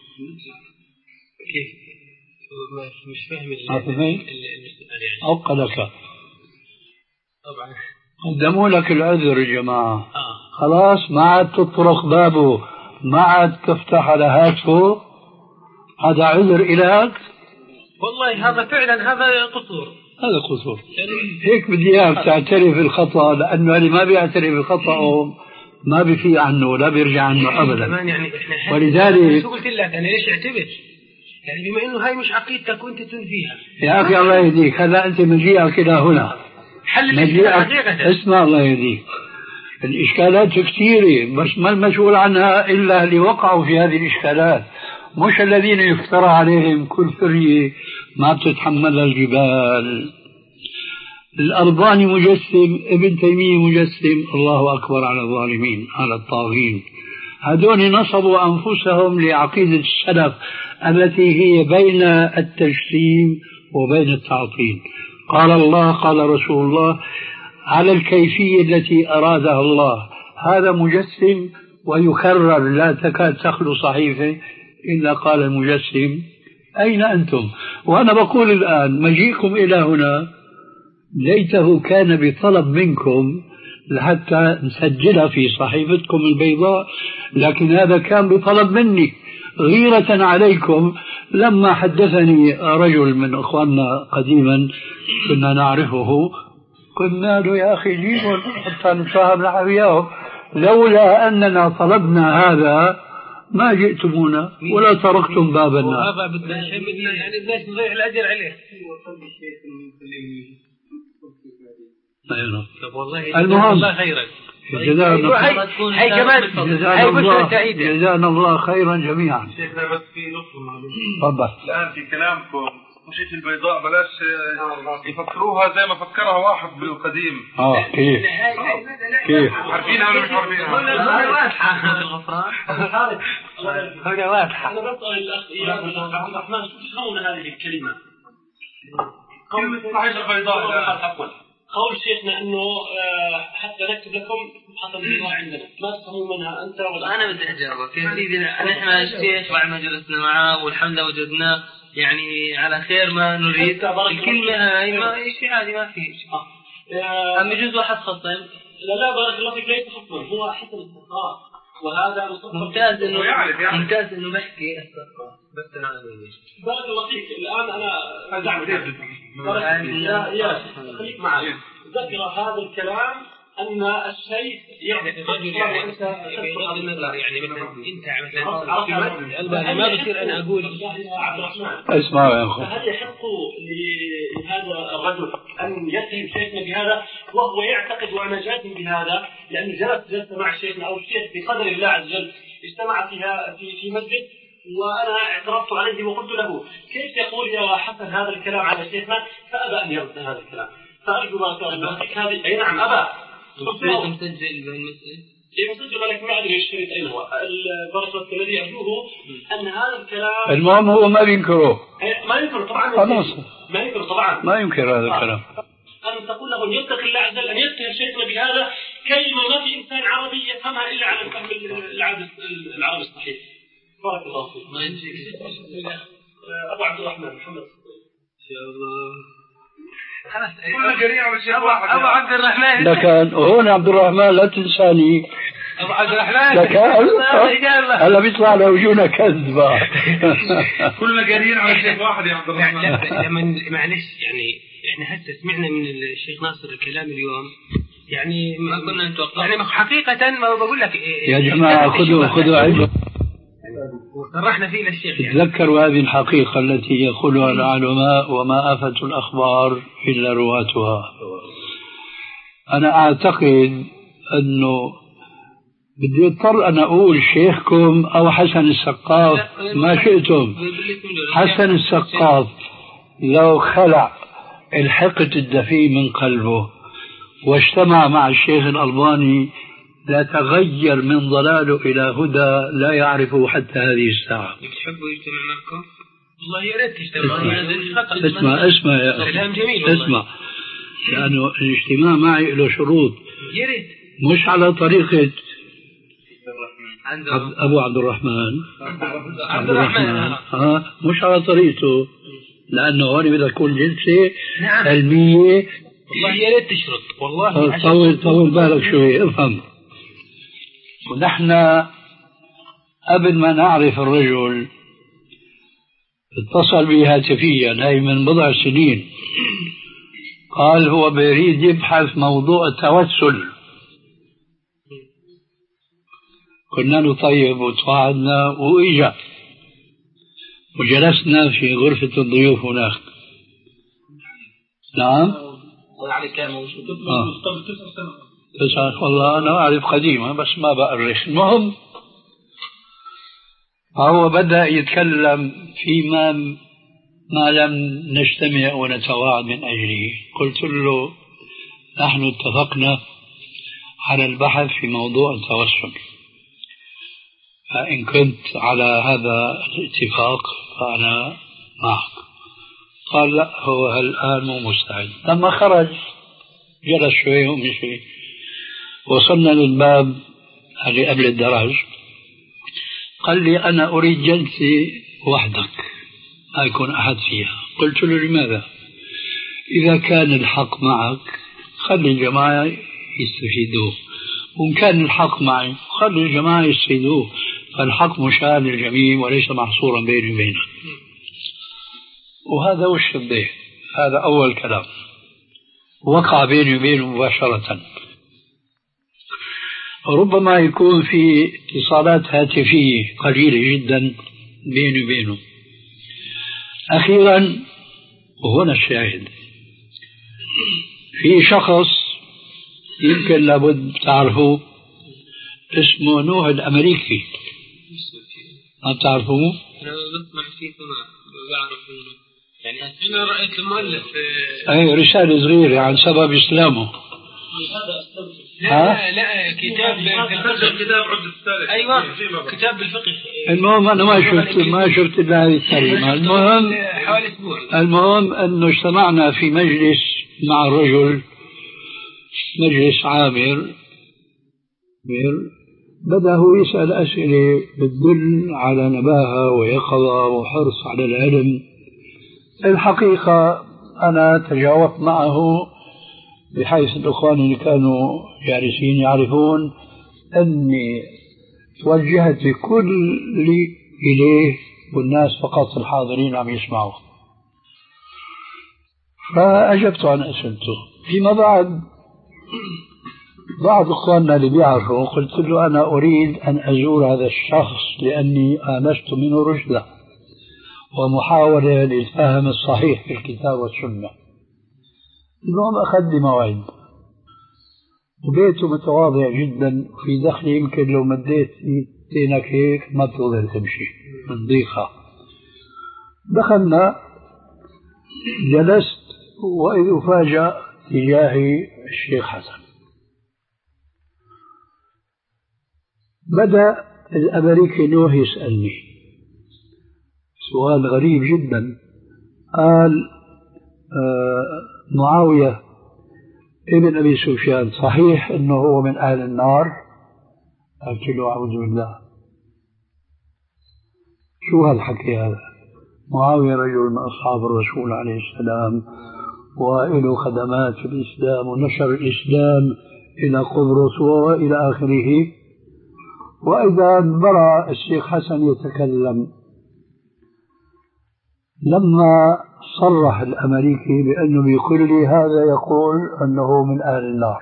كيف؟ مش فاهم المسألة يعني. عقدك. طبعا قدموا لك العذر يا جماعة. آه. خلاص ما عاد تطرق بابه، ما عاد تفتح على هاتفه، هذا عذر إليك؟ والله هذا فعلا هذا قصور، هذا قصور. هيك بدي اياك تعترف بالخطأ، لأنه اللي ما بيعترف بخطأه ما بيفي عنه لا بيرجع عنه أبدا. يعني ولذلك شو قلت لك أنا ليش اعتبر؟ يعني بما إنه هاي مش عقيدتك وأنت تنفيها يا أخي الله يهديك، هذا أنت مجيئك إلى هنا حل الإشكال حقيقة. اسمع الله يهديك، الإشكالات كثيرة بس ما المسؤول عنها إلا اللي وقعوا في هذه الإشكالات، مش الذين يفترى عليهم كل فرية ما بتتحملها الجبال. الألباني مجسم، ابن تيمية مجسم، الله أكبر على الظالمين على الطاغين. هذول نصبوا أنفسهم لعقيدة السلف التي هي بين التجسيم وبين التعطيل. قال الله قال رسول الله على الكيفية التي أرادها الله. هذا مجسم ويكرر، لا تكاد تخلو صحيفة إلا قال المجسم أين أنتم؟ وأنا بقول الآن مجيئكم إلى هنا ليته كان بطلب منكم لحتى نسجلها في صحيفتكم البيضاء، لكن هذا كان بطلب مني غيرة عليكم. لما حدثني رجل من أخواننا قديما كنا نعرفه قلنا له يا أخي جيبوا حتى نتفاهم نحن وياهم، لولا أننا طلبنا هذا ما جئتمونا ولا تركتم بابنا. وهذا بدنا شيء بدنا يعني بدناش نضيع الأجر عليه. طب والله المهم الله خيرك. جزانا هي كمان هي بشرى سعيدة. جزانا الله خيرا جميعا. شيخنا بس في نقطة تفضل. الآن في كلامكم مشيت البيضاء بلاش يفكروها زي ما فكرها واحد بالقديم. اه كيف كيف عارفينها ولا مش عارفينها؟ هنا واضحة الغفران. هنا واضحة. أنا بسأل الأخ إياد عبد الرحمن شو تفهمون هذه الكلمة؟ قول صحيح البيضاء. قول شيخنا إنه حتى نكتب لكم حسب البيضاء عندنا، ما تفهمون منها أنت ولا أنا بدي أجاوبك يا سيدي. نحن الشيخ بعد ما جلسنا معه والحمد لله وجدناه يعني على خير ما نريد. الكلمة هاي ما شيء عادي ما في شيء. أم يجوز واحد خطأ؟ لا لا بارك الله فيك ليس خطأ، هو حسب الاستقرار، وهذا ممتاز إنه ممتاز إنه بحكي استقرار. بس أنا بارك الله فيك. الآن أنا لا يا خليك معي. ذكر هذا الكلام أن الشيخ يعني الرجل يعني أنت بغض النظر يعني مثلا أنت مثلا ما بصير أنا أقول اسمع يا أخو، هل يحق لهذا الرجل أن يتهم شيخنا بهذا وهو يعتقد وأنا جازم بهذا، لأنه جلس جلسة مع شيخنا أو الشيخ بقدر الله عز وجل اجتمع فيها في في مسجد وأنا اعترضت عليه وقلت له كيف يقول يا حسن هذا الكلام على شيخنا، فأبى أن يرد هذا الكلام. فأرجو ما شاء الله هذه أي نعم أبى مسجل بالمسجد إيه مسجل لك ما أدري الشريط أين هو البركة الذي أرجوه أن هذا الكلام المهم هو ما بينكره ما ينكر طبعا خلاص ما ينكر طبعا ما ينكر هذا الكلام. أن تقول له أن يتقي الله عز وجل أن يتهم شيخنا بهذا كلمة ما في إنسان عربي يفهمها إلا على الفهم العربي الصحيح. بارك الله فيك. أبو عبد الرحمن محمد إن شاء الله. كل جريعة بشيء واحد. أبو عبد الرحمن لكن هون عبد الرحمن لا تنساني. أبو عبد الرحمن لكن هلا بيطلع لوجونا كذبة. كل جريعة بشيء واحد يا عبد الرحمن. لما معلش يعني إحنا هسه سمعنا من الشيخ ناصر الكلام اليوم يعني ما كنا نتوقع يعني حقيقة ما بقول لك يا جماعة خذوا خذوا علم صرحنا فيه للشيخ يعني. تذكروا هذه الحقيقة التي يقولها العلماء وما آفة الأخبار إلا رواتها. أنا أعتقد أنه بدي اضطر أن أقول شيخكم أو حسن السقاف ما شئتم. حسن السقاف لو خلع الحقد الدفي من قلبه واجتمع مع الشيخ الألباني لا تغير من ضلاله إلى هدى لا يعرفه حتى هذه الساعة. بتحبوا يجتمع معكم؟ والله يا ريت تجتمع. اسمع اسمع يا أخي اسمع، لأنه الاجتماع معي له شروط. يا ريت مش على طريقة أبو عبد الرحمن عبد الرحمن ها مش على طريقته، لأنه هون بدها تكون جلسة نعم. علمية. والله يا ريت تشرط والله. طول طول بالك شوي افهم. ونحن قبل ما نعرف الرجل اتصل بي هاتفيا هاي من بضع سنين، قال هو بيريد يبحث موضوع التوسل. كنا نطيب وتواعدنا وإجا وجلسنا في غرفة الضيوف هناك. نعم يعني كان موجود قبل تسع سنوات. تسع والله أنا أعرف قديمة بس ما بأرخ. المهم فهو بدأ يتكلم فيما ما لم نجتمع ونتواعد من أجله. قلت له نحن اتفقنا على البحث في موضوع التوسل، فإن كنت على هذا الاتفاق فأنا معك. قال لا هو الآن مو مستعد. لما خرج جلس شوي ومشي، وصلنا للباب اللي قبل الدرج، قال لي أنا أريد جلسة وحدك ما يكون أحد فيها. قلت له لماذا؟ إذا كان الحق معك خلي الجماعة يستفيدوه، وإن كان الحق معي خلي الجماعة يستفيدوه، فالحق مشاع للجميع وليس محصورا بيني وبينك. وهذا وش بده، هذا أول كلام وقع بيني وبينه مباشرة. ربما يكون في اتصالات هاتفية قليلة جدا بيني وبينه. أخيرا وهنا الشاهد، في شخص يمكن لابد تعرفوه اسمه نوح الأمريكي. ما بتعرفوه؟ أنا بسمع فيه سماع بعرف إنه يعني أنا رأيت المؤلف أي رسالة صغيرة عن سبب إسلامه. لا لا كتاب كتاب عبد السالك. أيوة كتاب بالفقه. المهم أنا ما شفت ما شفت إلا هذه الكلمة. المهم حوالي أسبوع. المهم أنه اجتمعنا في مجلس مع الرجل، مجلس عامر، بدأ هو يسأل أسئلة بتدل على نباهة ويقظة وحرص على العلم. الحقيقة أنا تجاوبت معه بحيث الإخوان اللي كانوا جالسين يعرفون أني توجهت كل إليه والناس فقط الحاضرين عم يسمعوا، فأجبت عن أسئلته. فيما بعد بعض إخواننا اللي بيعرفوا قلت له أنا أريد أن أزور هذا الشخص لأني آنست منه رشدة ومحاولة للفهم الصحيح في الكتاب والسنة. المهم أخذ لي موعد وبيته متواضع جدا وفي دخل يمكن لو مديت ايدينك هيك ما بتقدر تمشي من ضيقة. دخلنا جلست وإذ أفاجأ تجاهي الشيخ حسن. بدأ الأمريكي نوح يسألني سؤال غريب جدا. قال آه معاوية ابن أبي سفيان صحيح أنه هو من أهل النار؟ قلت له أعوذ بالله، شو هالحكي هذا؟ معاوية رجل من أصحاب الرسول عليه السلام وله خدمات في الإسلام ونشر الإسلام إلى قبرص وإلى آخره. وإذا برأ الشيخ حسن يتكلم لما صرح الأمريكي بأنه بيقول لي هذا يقول أنه من أهل النار،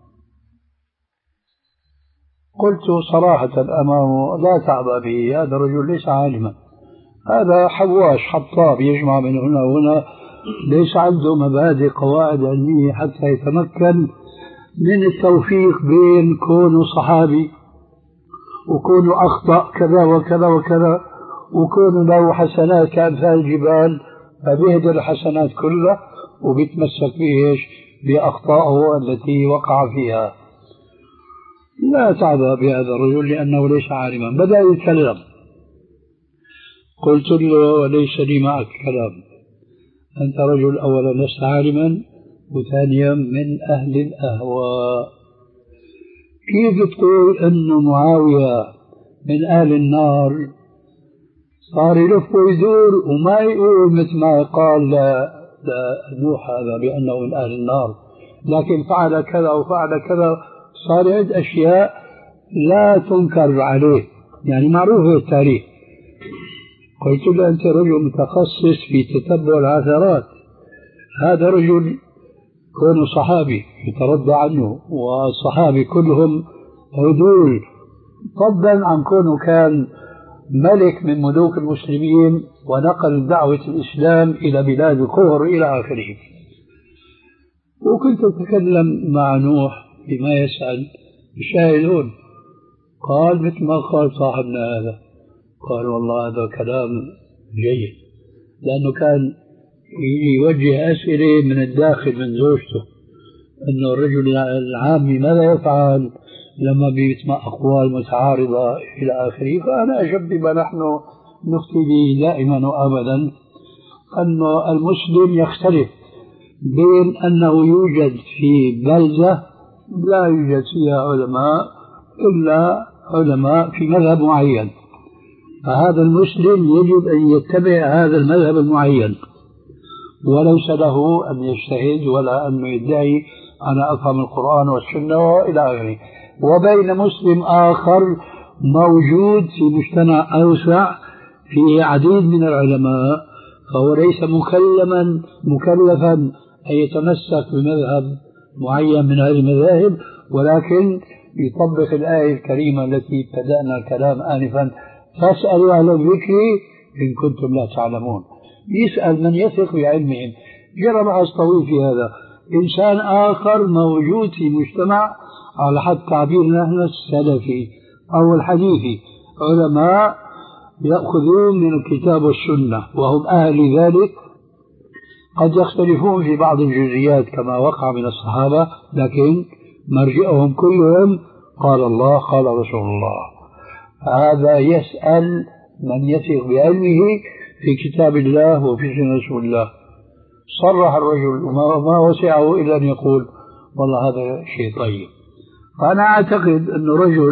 قلت صراحة أمامه لا تعبأ به، هذا الرجل ليس عالما، هذا حواش حطاب يجمع من هنا وهنا، ليس عنده مبادئ قواعد علمية حتى يتمكن من التوفيق بين كونه صحابي وكونه أخطأ كذا وكذا وكذا وكونه له حسنات كأمثال الجبال فبيهدر الحسنات كلها وبيتمسك بإيش؟ بأخطائه التي وقع فيها. لا تعبأ بهذا الرجل لأنه ليس عالما. بدأ يتكلم، قلت له ليس لي معك كلام، أنت رجل أولا لست عالما وثانيا من أهل الأهواء. كيف تقول أن معاوية من أهل النار؟ صار يلف ويدور وما يقول مثل ما قال نوح هذا بأنه من أهل النار، لكن فعل كذا وفعل كذا، صار عند أشياء لا تنكر عليه، يعني معروفة التاريخ. قلت له أنت رجل متخصص في تتبع العثرات، هذا رجل كونه صحابي يترضى عنه والصحابي كلهم عدول، فضلا عن كونه كان ملك من ملوك المسلمين ونقل دعوة الإسلام إلى بلاد الكفر إلى آخره. وكنت أتكلم مع نوح بما يسأل يشاهدون. قال مثل ما قال صاحبنا هذا، قال والله هذا كلام جيد، لأنه كان يوجه أسئلة من الداخل من زوجته أنه الرجل العامي ماذا يفعل لما بيسمع أقوال متعارضة إلى آخره. فأنا أجب بما نحن نفتي به دائما وأبدا، أنه المسلم يختلف بين أنه يوجد في بلدة لا يوجد فيها علماء إلا علماء في مذهب معين، فهذا المسلم يجب أن يتبع هذا المذهب المعين وليس له أن يجتهد ولا أن يدعي أنا أفهم القرآن والسنة وإلى آخره. وبين مسلم آخر موجود في مجتمع أوسع فيه عديد من العلماء، فهو ليس مكلما مكلفا أن يتمسك بمذهب معين من هذه المذاهب، ولكن يطبق الآية الكريمة التي ابتدأنا الكلام آنفا، فاسألوا أهل الذكر إن كنتم لا تعلمون. يسأل من يثق بعلمهم. جرى بحث طويل في هذا. إنسان آخر موجود في مجتمع على حد تعبيرنا نحن السلفي أو الحديثي، علماء يأخذون من الكتاب والسنة وهم أهل ذلك، قد يختلفون في بعض الجزئيات كما وقع من الصحابة، لكن مرجئهم كلهم قال الله قال رسول الله. هذا يسأل من يثق بعلمه في كتاب الله وفي سنة رسول الله. صرح الرجل وما وسعه إلا أن يقول والله هذا شيء طيب. فأنا أعتقد أنه رجل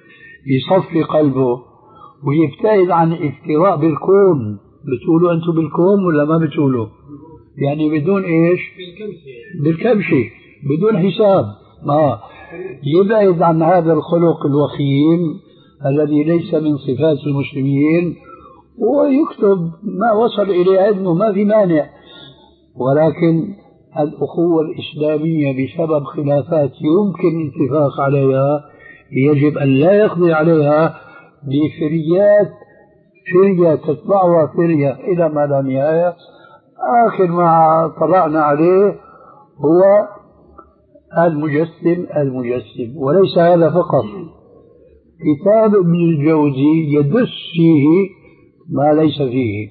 يصفي قلبه ويبتعد عن الافتراء بالكون. بتقولوا أنتم بالكون ولا ما بتقولوا؟ يعني بدون إيش؟ بالكبشة، بدون حساب. ما يبعد عن هذا الخلق الوخيم الذي ليس من صفات المسلمين، ويكتب ما وصل إليه علمه، ما في مانع، ولكن الأخوة الإسلامية بسبب خلافات يمكن الاتفاق عليها يجب أن لا يقضي عليها بفريات فرية تتبعها فرية إلى ما لا نهاية. آخر ما طلعنا عليه هو المجسم المجسم. وليس هذا فقط، كتاب ابن الجوزي يدس فيه ما ليس فيه.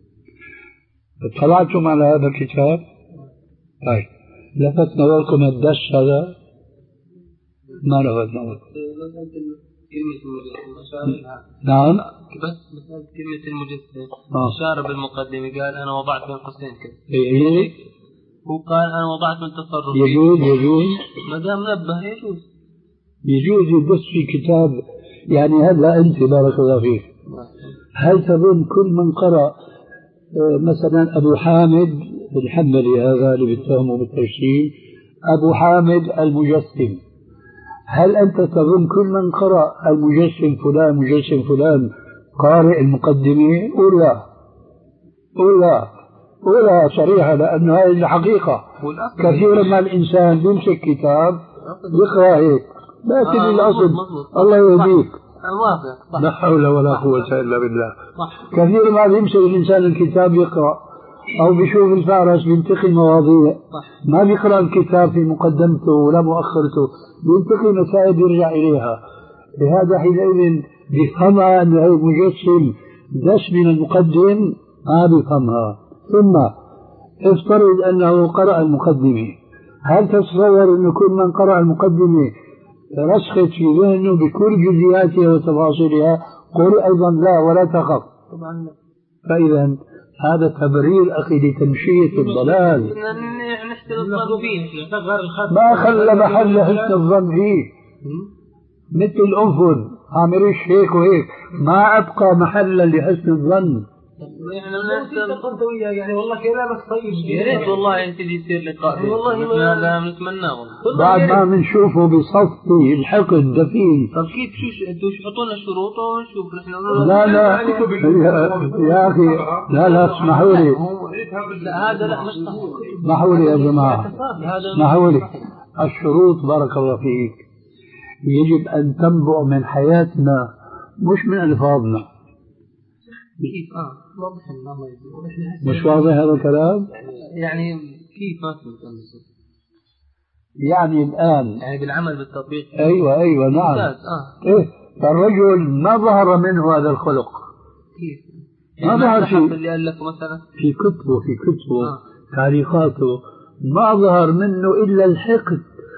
اطلعتم على هذا الكتاب؟ طيب لفت نظركم الدس هذا؟ ما لفت نظركم؟ نعم بس مثلا كلمة المجسم أشار بالمقدمة قال أنا وضعت بين قوسين كذا. إيه هو قال أنا وضعت من تصرف. يجوز يجوز ما دام نبه يجوز يجوز يدس في كتاب. يعني هلا أنت بارك الله فيك هل تظن كل من قرأ مثلا أبو حامد الحنبلي هذا اللي بيتهمه بالتجسيم أبو حامد المجسم، هل أنت تظن كل من قرأ المجسم فلان مجسم فلان قارئ المقدمة؟ ولا ولا ولا صريحة، لأنه هذه الحقيقة. كثيرا ما الإنسان يمسك كتاب يقرأ هيك لكن آه الأصل الله يهديك لا حول ولا قوة إلا بالله. كثير ما يمسك الإنسان الكتاب يقرأ أو بيشوف الفارس بينتقي مواضيع ما بيقرأ الكتاب في مقدمته ولا مؤخرته، بينتقي مسائل يرجع إليها. لهذا حينئذ بيفهمها أن هذا المجسم دش من المقدم ما بيفهمها. ثم افترض أنه قرأ المقدمة، هل تتصور أن كل من قرأ المقدمة رسخت في ذهنه بكل جزئياتها وتفاصيلها؟ قل أيضا لا ولا تخف. فإذا هذا تبرير أخي لتمشية الضلال، ما خلى محل حسن الظن فيه. مثل الأنفذ عامريش هيك وهيك، ما أبقى محلا لحسن الظن. يعني والله كلامك طيب، يا ريت والله انت اللي يصير لقاء والله هذا نتمناه والله. بعد ما بنشوفه بصفي الحقد دفين. طب كيف شو انتوا حطوا لنا شروط ونشوف نحن. لا لا يا, يا اخي لا لا اسمحوا لي. لا هذا لا مش صح. اسمحوا لي يا جماعه اسمحوا لي. الشروط بارك الله فيك يجب ان تنبع من حياتنا مش من الفاظنا. كيف اه واضح ان الله يجزيه. مش واضح هذا الكلام؟ يعني كيف ما فهمت. يعني الان يعني بالعمل بالتطبيق. ايوه ايوه نعم. اه ايه فالرجل ما ظهر منه هذا الخلق. كيف؟ ما ظهر في اللي الفه مثلا في كتبه في كتبه آه. تاريخاته ما ظهر منه الا الحقد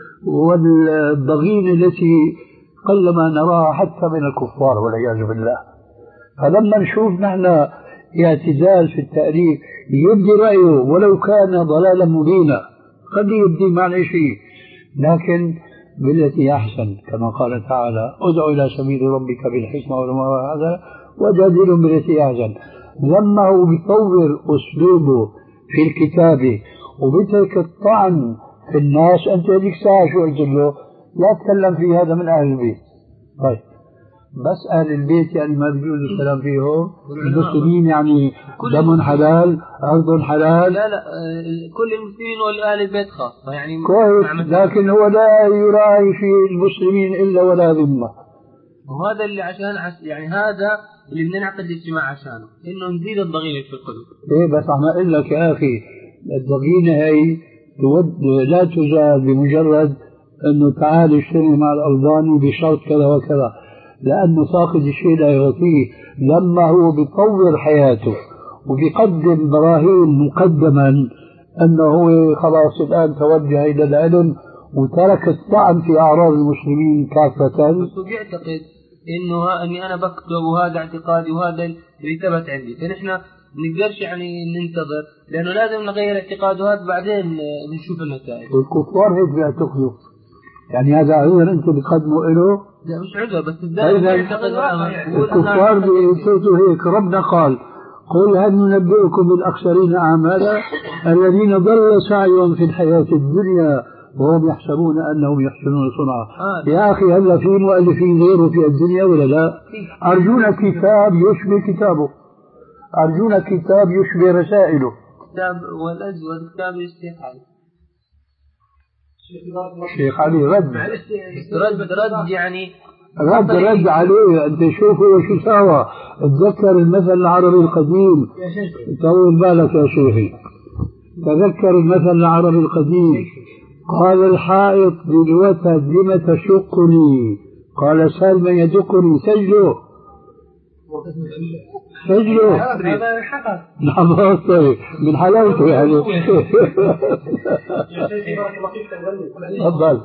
والضغينه التي قلما نراها حتى من الكفار والعياذ بالله. فلما نشوف نحن اعتدال في التأليف يبدي رأيه ولو كان ضلالا مبينا قد يبدي معنى شيء، لكن بالتي أحسن كما قال تعالى ادع إلى سبيل ربك بالحكمة والموعظة وجادلهم بالتي أحسن. لما هو بيطور أسلوبه في الكتابة وبترك الطعن في الناس، أنت هذيك ساعة شو قلت له؟ لا تكلم في هذا من أهل البيت. طيب بس أهل البيت يعني ما بيجوز الكلام فيهم. المسلمين يعني دم حلال أرض حلال. لا لا كل المسلمين والأهل البيت خاصة يعني كويس، لكن هو لا يراعي في المسلمين إلا ولا ذمة. وهذا اللي عشان يعني هذا اللي بدنا نعقد الاجتماع عشانه إنه نزيد الضغينة في القلوب. إيه بس عم أقول لك يا أخي الضغينة هي لا تزال بمجرد إنه تعال اشتري مع الألباني بشرط كذا وكذا، لأنه فاقد الشيء لا يغطيه. لما هو بيطور حياته وبيقدم براهين مقدما أنه هو خلاص الآن توجه إلى العلم وترك الطعن في أعراض المسلمين كافة. بس بيعتقد إنه أني أنا بكتب وهذا اعتقادي وهذا اللي ثبت عندي، فنحن نقدرش يعني ننتظر لأنه لازم نغير اعتقادات بعدين نشوف النتائج. والكفار هيك بيعتقدوا، يعني هذا عذر أنت بتقدمه إله؟ لا مش عذر بس الدائما يعتقد الكفار بيعتقدوا هيك. ربنا قال قل هل ننبئكم بالأخسرين أعمالا الذين ضل سعيهم في الحياة الدنيا وهم يحسبون أنهم يحسنون صنعا. آه. يا أخي هل في مؤلفين غيره في الدنيا ولا لا؟ أرجونا كتاب يشبه كتابه، أرجونا كتاب يشبه رسائله. كتاب والأزود كتاب الاستيحاء شيخ علي رد رد رد يعني رد رد عليه. أنت شوفوا شو سوى. تذكر المثل العربي القديم. طول بالك يا شيخي. تذكر المثل العربي القديم. قال الحائط للوتد لم تشقني؟ قال سال من يدقني سجله سجله. نعم طيب من حلاوته يعني. تفضل.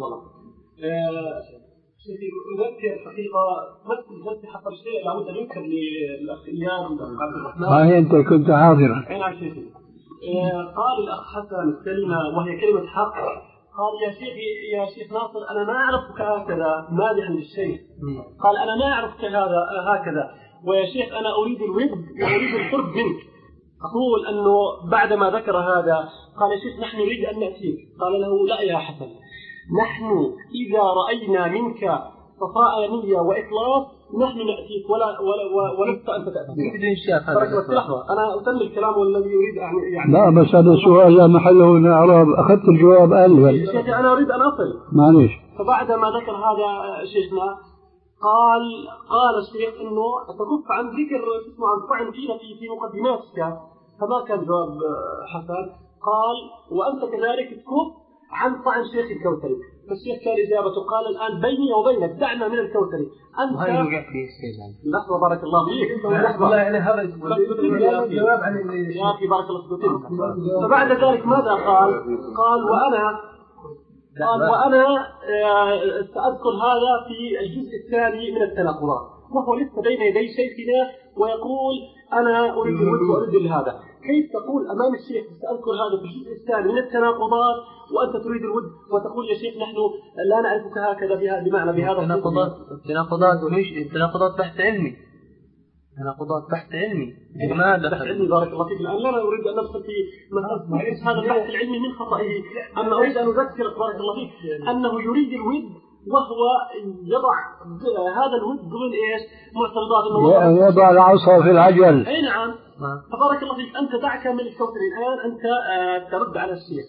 سيدي أذكر حقيقة مثل جلسة حصل شيء لابد أن يذكر للأخ إياد عبد الرحمن. ما هي أنت كنت حاضرا. أي نعم سيدي. قال الأخ حسن كلمة وهي كلمة حق. قال يا شيخ يا شيخ ناصر أنا ما أعرفك هكذا مادحا للشيخ. قال أنا ما أعرفك هذا هكذا ويا شيخ أنا أريد الود وأريد القرب منك. أقول أنه بعدما ذكر هذا قال يا شيخ نحن نريد أن نأتيك. قال له لا يا حسن نحن إذا رأينا منك صفاء نية وإخلاص نحن نأتيك ولا ولا ولست أنت تأتي. لحظة أنا أتم الكلام والذي يريد يعني. لا بس هذا سؤال لا محله من إعراب. أخذت الجواب آنفا. شيخي أنا أريد أن أصل. معليش. فبعدما ذكر هذا شيخنا قال قال الشيخ إنه تكف عن ذكر اسمه عن طعن فينا في في مقدماتك. فما كان جواب حسن. قال وأنت كذلك تكف عن طعن شيخ الكوثري. فالشيخ كان إجابته قال الآن بيني وبينك دعنا من الكوثري. أنت لحظة بارك الله فيك. لحظة أنا هذا الجواب عن يا أخي بارك الله فيك. فبعد ذلك ماذا قال؟ قال وأنا قال وأنا سأذكر هذا في الجزء الثاني من التناقضات وهو لسه بين يدي شيخنا ويقول أنا أريد الود وأريد هذا. كيف تقول أمام الشيخ سأذكر هذا في الجزء الثاني من التناقضات وأنت تريد الود وتقول يا شيخ نحن لا نعرفك هكذا بها بمعنى بهذا التناقضات. التناقضات وليش التناقضات بحث علمي. تناقضات بحث علمي. لماذا بحث علمي بارك الله فيك. الآن لا أريد أن ندخل في مسألة هذا البحث العلمي من خطئه. أما أريد أن أذكرك بارك الله فيك أنه يريد الود وهو يضع هذا الود ضمن ايش؟ معترضات يضع العصا في العجل. اي نعم. فبارك الله فيك انت دعك من الكوثري الان انت آه ترد على الشيخ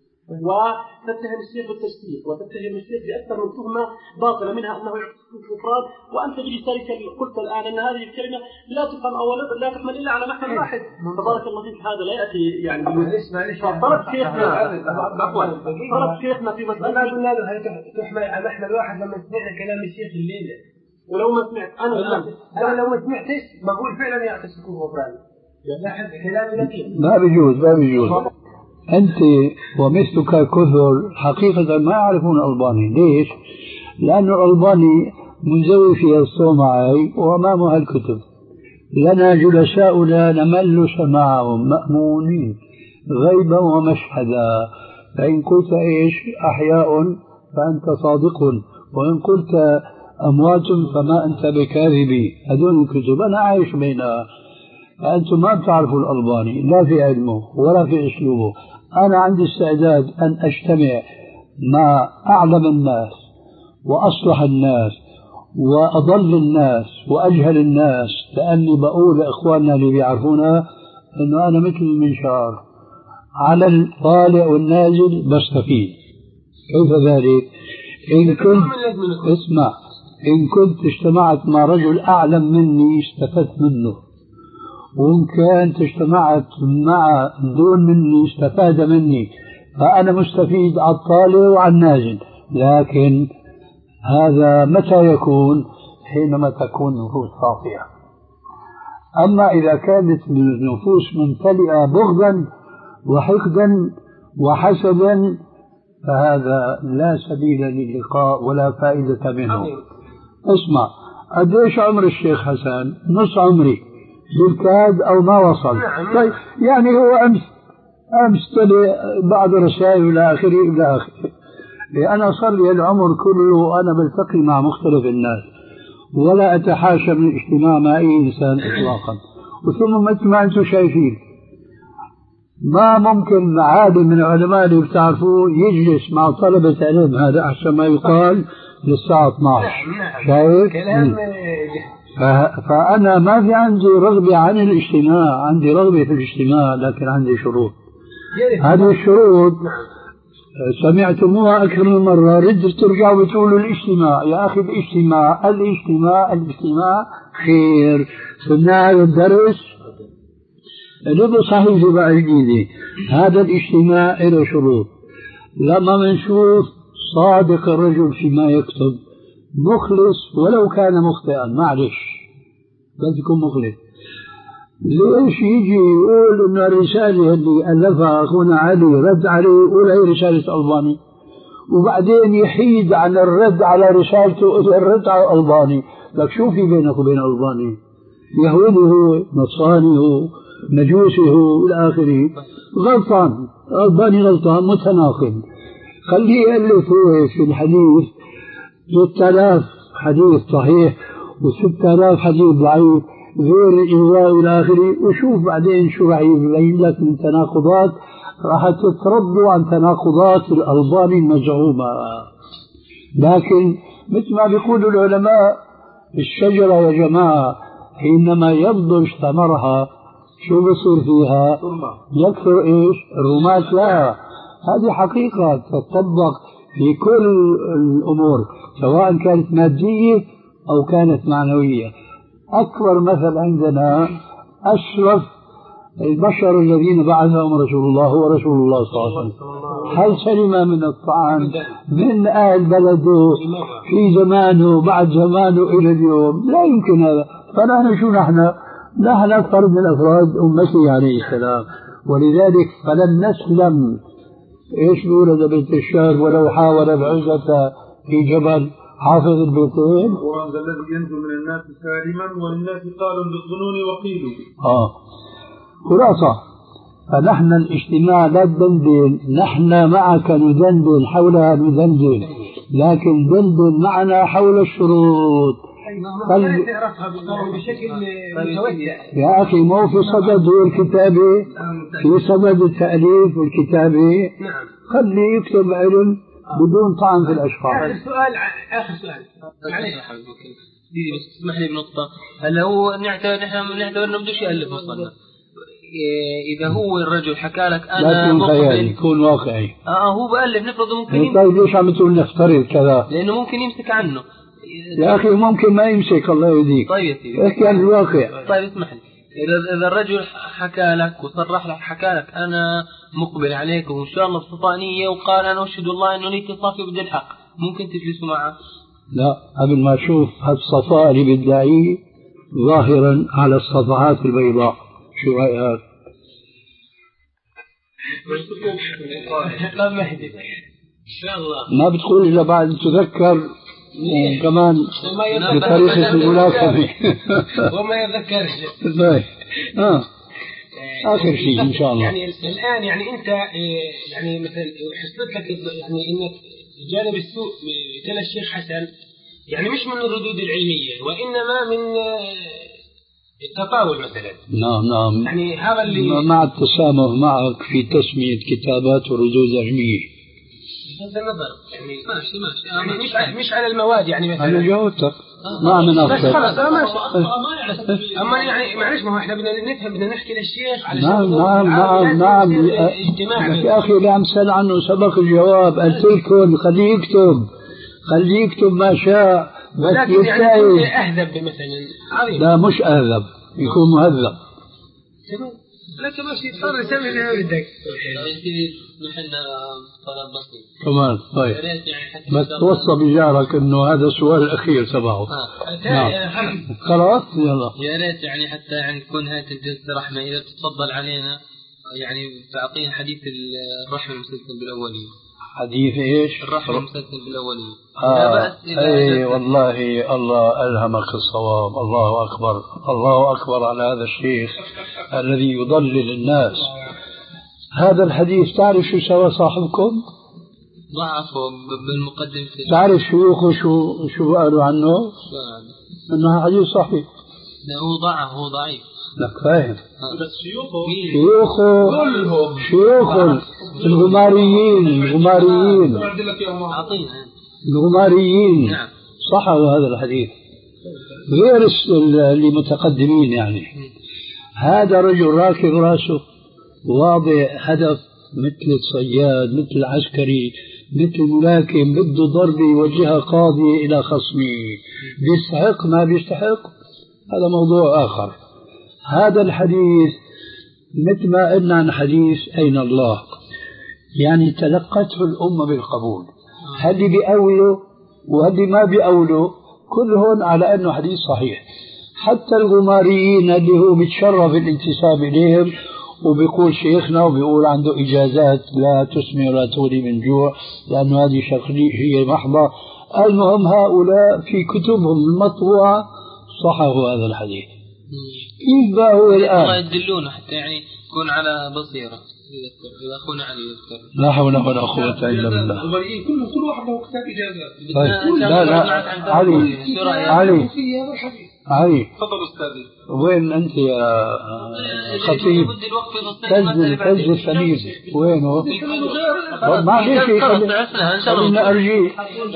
وتتهم الشيخ بالتشكيك وتتهم الشيخ باكثر من تهمه باطله منها انه يعطيك الكفران وانت بلسانك قلت الان ان هذه الكلمه لا تفهم او لا تحمل الا على معنى واحد. فبارك الله فيك هذا لا ياتي يعني معلش معلش طلب شيخنا عفوا طلب شيخنا في مساله ما قلنا له هل تحمل على محمل واحد لما سمعنا كلام الشيخ الليله ولو ما سمعت انا الان انا لو ما سمعتش بقول فعلا يعطيك الكفران لاحظ كلامي لطيف. ما بيجوز ما بيجوز. أنت ومثلك كثر حقيقة ما يعرفون الألباني. ليش؟ لأن الألباني منزوي في الصومعي وأمامها الكتب. لنا جلساؤنا نمل سماعهم مأمونين غيبا ومشهدا. فإن قلت إيش أحياء فأنت صادق وإن قلت أموات فما أنت بكاذبي. هذول الكتب أنا عايش بينها. فأنتم ما بتعرفوا الألباني لا في علمه ولا في أسلوبه. أنا عندي استعداد أن أجتمع مع أعلم الناس وأصلح الناس وأضل الناس وأجهل الناس لأني بقول لإخواننا اللي بيعرفونا أنه أنا مثل المنشار على الطالع والنازل بستفيد. كيف ذلك؟ إن كنت اسمع إن كنت اجتمعت مع رجل أعلم مني استفدت منه وإن كانت اجتمعت مع دون مني استفاد مني فأنا مستفيد على الطالع وعلى النازل. لكن هذا متى يكون؟ حينما تكون النفوس صافية. أما إذا كانت النفوس ممتلئة بغضا وحقدا وحسدا فهذا لا سبيل للقاء ولا فائدة منه. اسمع قديش عمر الشيخ حسن؟ نص عمري بالكاد أو ما وصل. طيب يعني هو أمس أمس تلي بعض رسائل إلى آخره إلى آخره. أنا صار لي العمر كله أنا بلتقي مع مختلف الناس ولا أتحاشى من الاجتماع مع أي إنسان إطلاقا. وثم مثل ما أنتم شايفين ما ممكن عالم من العلماء اللي بتعرفوه يجلس مع طلبة علم هذا أحسن ما يقال للساعة اثني عشر. شايف؟ فأنا ما في عندي رغبة عن الاجتماع. عندي رغبة في الاجتماع لكن عندي شروط. هذه الشروط سمعتموها أكثر من مرة، رد ترجعوا بتقولوا الاجتماع. يا أخي الاجتماع الاجتماع الاجتماع خير. سمعنا هذا الدرس له صحيح بقى جديدة. هذا الاجتماع له شروط. لما منشوف صادق الرجل فيما يكتب، مخلص ولو كان مخطئا، معلش بس يكون مخلص. ليش يجي يقول ان الرسالة اللي ألفها أخونا علي رد عليه يقول هي رسالة ألباني، وبعدين يحيد عن الرد على رسالته إلى الرد على ألباني؟ لك شو في بينك وبين ألباني؟ يهودي هو، نصراني هو، مجوسي هو إلى آخره. غلطان، ألباني غلطان، متناقض. خليه يألف هو في الحديث ستة آلاف حديث صحيح وستة آلاف حديث ضعيف غير الإغواء إلى آخره، وشوف بعدين شو راح يبين لك من تناقضات، راح تتردوا عن تناقضات الألباني المزعومة. لكن مثل ما بيقولوا العلماء، الشجرة يا جماعة حينما يبدو ثمرها شو بصير فيها؟ يكثر إيش؟ الرمات. لا، هذه حقيقة تطبق في كل الأمور سواء كانت مادية أو كانت معنوية. أكبر مثل عندنا أشرف البشر الذين بعثهم رسول الله هو رسول الله صلى الله عليه وسلم. هل سلم من الطعن من أهل بلده في زمانه بعد زمانه إلى اليوم؟ لا يمكن هذا. فنحن شو نحن؟ نحن فرد من أفراد أمته عليه السلام، ولذلك فلن نسلم. إيش بيقول هذا بيت الشعر؟ ولو حاول العزة في جبل حافظ البيتين، وهذا الذي ينجو من الناس سالما والناس قالوا بالظنون وقيلوا. آه خلاصة، فنحن الاجتماع لا تدندن، نحن معك ندندن حولها ندندن، لكن دندن معنا حول الشروط. طيب تعرفها بشكل متوسع يا أخي، مو في صدد الكتابة، في صدد التأليف والكتابة. نعم. خلي يكتب علم بدون طعن في الأشخاص. آخر سؤال آخر سؤال معلش بس اسمح لي بنقطة. هلا هو نعتبر نحن نعتبر إنه بدوش يألف أصلا. إذا هو الرجل حكى لك أنا مقبل، يكون واقعي. آه هو بألف، نفرض ممكن. طيب ليش عم تقول نفترض كذا؟ لأنه ممكن يمسك عنه. يا أخي ممكن ما يمسك، الله يهديك. طيب يا سيدي احكي عن الواقع. طيب اسمح لي، إذا إذا الرجل حكى لك وصرح لك، حكى لك أنا مقبل عليك وإن شاء الله بصفاء نية، وقال أنا أشهد الله إنه نيتي صافية وبدي الحق، ممكن تجلسوا معه؟ لا، قبل ما أشوف هالصفاء اللي بدعيه ظاهرا على الصفحات البيضاء، شو رأيك؟ إن شاء الله ما بتقول إلا بعد تذكر وكمان بطريقة الملاكمة. وما يذكرش. طيب آه آخر شيء إن شاء الله. يعني الآن يعني أنت يعني مثلا حصلت لك يعني إنك جانب السوء تلا الشيخ حسن، يعني مش من الردود العلمية وإنما من التطاول مثلا. نعم نعم. يعني هذا اللي مع التسامح معك في تسمية كتابات وردود علمية. بغض النظر يعني ماشي ماشي يعني مش على مش على المواد يعني مثلا. أنا جاوبتك ما من أفضل. بس خلاص أنا ماشي. أما يعني معلش، ما هو إحنا بدنا نفهم، بدنا نحكي للشيخ على نعم نعم نعم نعم. يا أخي اللي عم سأل عنه سبق الجواب، قلت لكم خليه يكتب، خليه يكتب ما شاء، بس يستاهل. يعني أهذب مثلا عظيم. لا مش أهذب، يكون مهذب. لا تمشي صار يسمي اللي بدك. نحن طلب بسيط كمان. طيب بس توصى بجارك انه هذا السؤال الاخير تبعه. نعم. خلاص يلا. يا ريت يعني حتى يعني تكون هذه الجلسه رحمه، اذا تتفضل علينا يعني تعطينا حديث الرحمه المسلسل بالاوليه. حديث ايش؟ الرحمه المسلسل بالاوليه. آه. اي والله الله الهمك الصواب. الله اكبر، الله اكبر على هذا الشيخ الذي يضلل الناس. هذا الحديث تعرف شو سوى صاحبكم؟ ضعفه بالمقدمة. تعرف شيوخه شو شو قالوا عنه؟ انه حديث صحيح. لا هو ضعف، هو ضعيف. لك فاهم. بس شيوخه شيوخه كلهم شيوخه الغماريين الغماريين أعطينا الغماريين. نعم. صحوا هذا الحديث غير اللي متقدمين. يعني هذا رجل راكب راسه واضع هدف مثل الصياد، مثل العسكري، مثل الملاكم بده ضربة يوجهها قاضي إلى خصمه، بيستحق ما بيستحق هذا موضوع آخر. هذا الحديث مثل ما قلنا عن حديث أين الله، يعني تلقته الأمة بالقبول، هل بيأولوا وهل ما بيأولوا كلهم على أنه حديث صحيح. حتى الغماريين اللي هو متشرف الانتساب إليهم وبيقول شيخنا وبيقول عنده إجازات لا تسمي ولا تغني من جوع لأنه هذه شرعية محضة، المهم هؤلاء في كتبهم المطبوعة صححوا هذا الحديث. كيف بقى هو الآن الله يدلون حتى يعني يكون على بصيرة إذا أخونا علي يذكر. لا حول ولا قوة إلا بالله. الغماريين كلهم كل واحد له كتاب إجازات. طيب لا لا علي علي علي تفضل أستاذي. وين أنت يا خطيب؟ تنزل تنزل سليم وينه؟ ما عليه شيء خلينا أرجيه.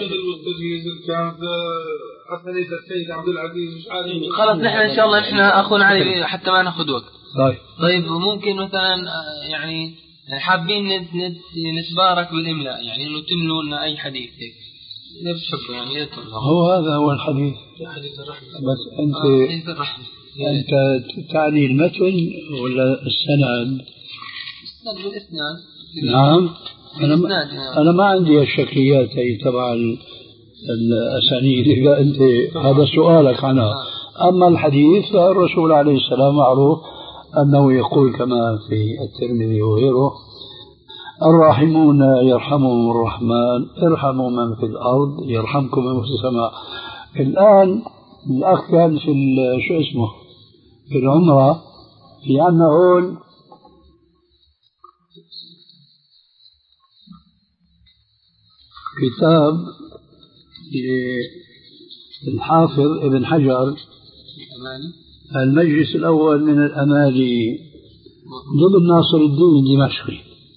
خلاص نحن إن شاء الله نحن أخونا علي حتى ما نأخذ وقت. طيب طيب ممكن مثلا يعني حابين نتبارك بالإملاء، يعني إنه تملوا لنا أي حديث هيك إذا بتحبوا يعني يذكر. هو هذا هو الحديث. حديث الرحمة. بس أنت آه حديث الرحمة. أنت تعني المتن ولا السند؟ السند والإسناد. نعم. أنا أنا ما عندي الشكليات هي تبع الأسانيد إذا أنت هذا سؤالك عنها. أما الحديث فالرسول عليه السلام معروف أنه يقول كما في الترمذي وغيره: الراحمون يرحمهم الرحمن ارحموا من في الأرض يرحمكم من في السماء. الآن الأخ كان في شو اسمه في العمرة، في عنا هون كتاب للحافظ ابن حجر المجلس الأول من الأمالي ضد ناصر الدين الدمشقي،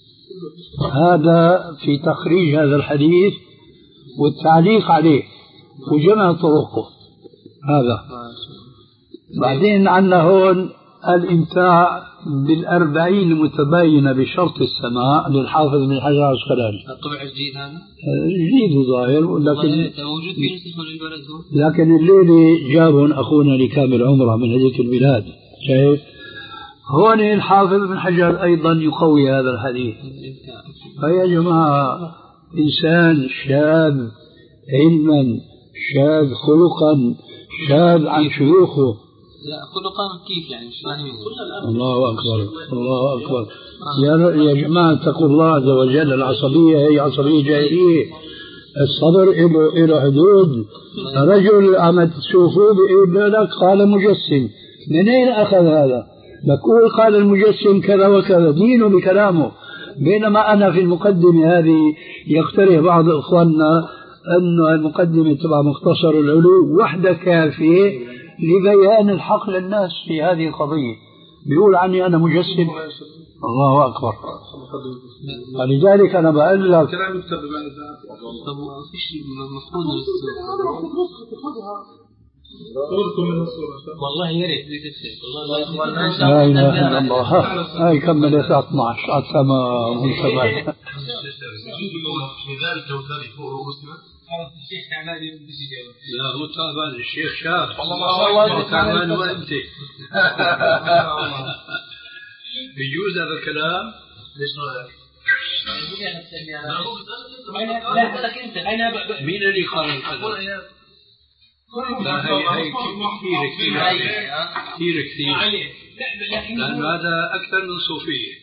هذا في تخريج هذا الحديث والتعليق عليه وجمع طرقه هذا. بعدين عندنا هون الإمتاع بالأربعين المتباينة بشرط السماع للحافظ بن حجر العسقلاني. الطبع الجديد هذا؟ الجديد ظاهر، لكن موجود في نسخة للبلد هو. لكن الليلة جابهم أخونا لكامل عمره من هذيك البلاد. شايف هون الحافظ بن حجر أيضا يقوي هذا الحديث. فيا جماعة إنسان شاذ علما شاذ خلقا شاذ عن شيوخه. لا خلقا كيف يعني مش فاهمين. الله أكبر الله أكبر. يا يا جماعة اتقوا الله عز وجل. العصبية هي عصبية جاهلية. الصبر له له حدود. رجل عم تشوفوه بيقول لك قال مجسم، من أين أخذ هذا؟ نقول قال المجسم كذا وكذا، دينه بكلامه. بينما أنا في المقدمة هذه يقترح بعض إخواننا أن المقدمة تبع مختصر العلو وحدة كافية لبيان الحق للناس في هذه القضية. بيقول عني أنا مجسم. الله أكبر. فلذلك أنا بقول لك كلام يكتب بما طب فيش مفروض صوركم من الصورة. والله يا ريت والله. لا إله إلا الله. هاي كمل الساعة اثني عشر تمام وثمان. لا هو تعبان الشيخ شاف والله تعبان وانت بيجوز هذا الكلام. ليش مين اللي قال الكلام؟ لا هي هي كثير كثير كثير كثير لأن هذا أكثر من صوفية.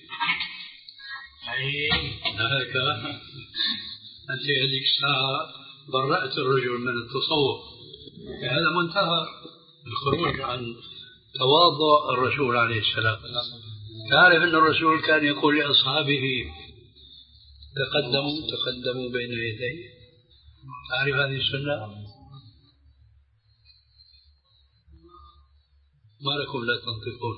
هكذا أنت هذيك الساعة برأت الرجل من التصوف، هذا منتهى الخروج عن تواضع الرسول عليه السلام. تعرف أن الرسول كان يقول لأصحابه تقدموا تقدموا بين يدي. تعرف هذه السنة؟ ما لكم لا تنطقون؟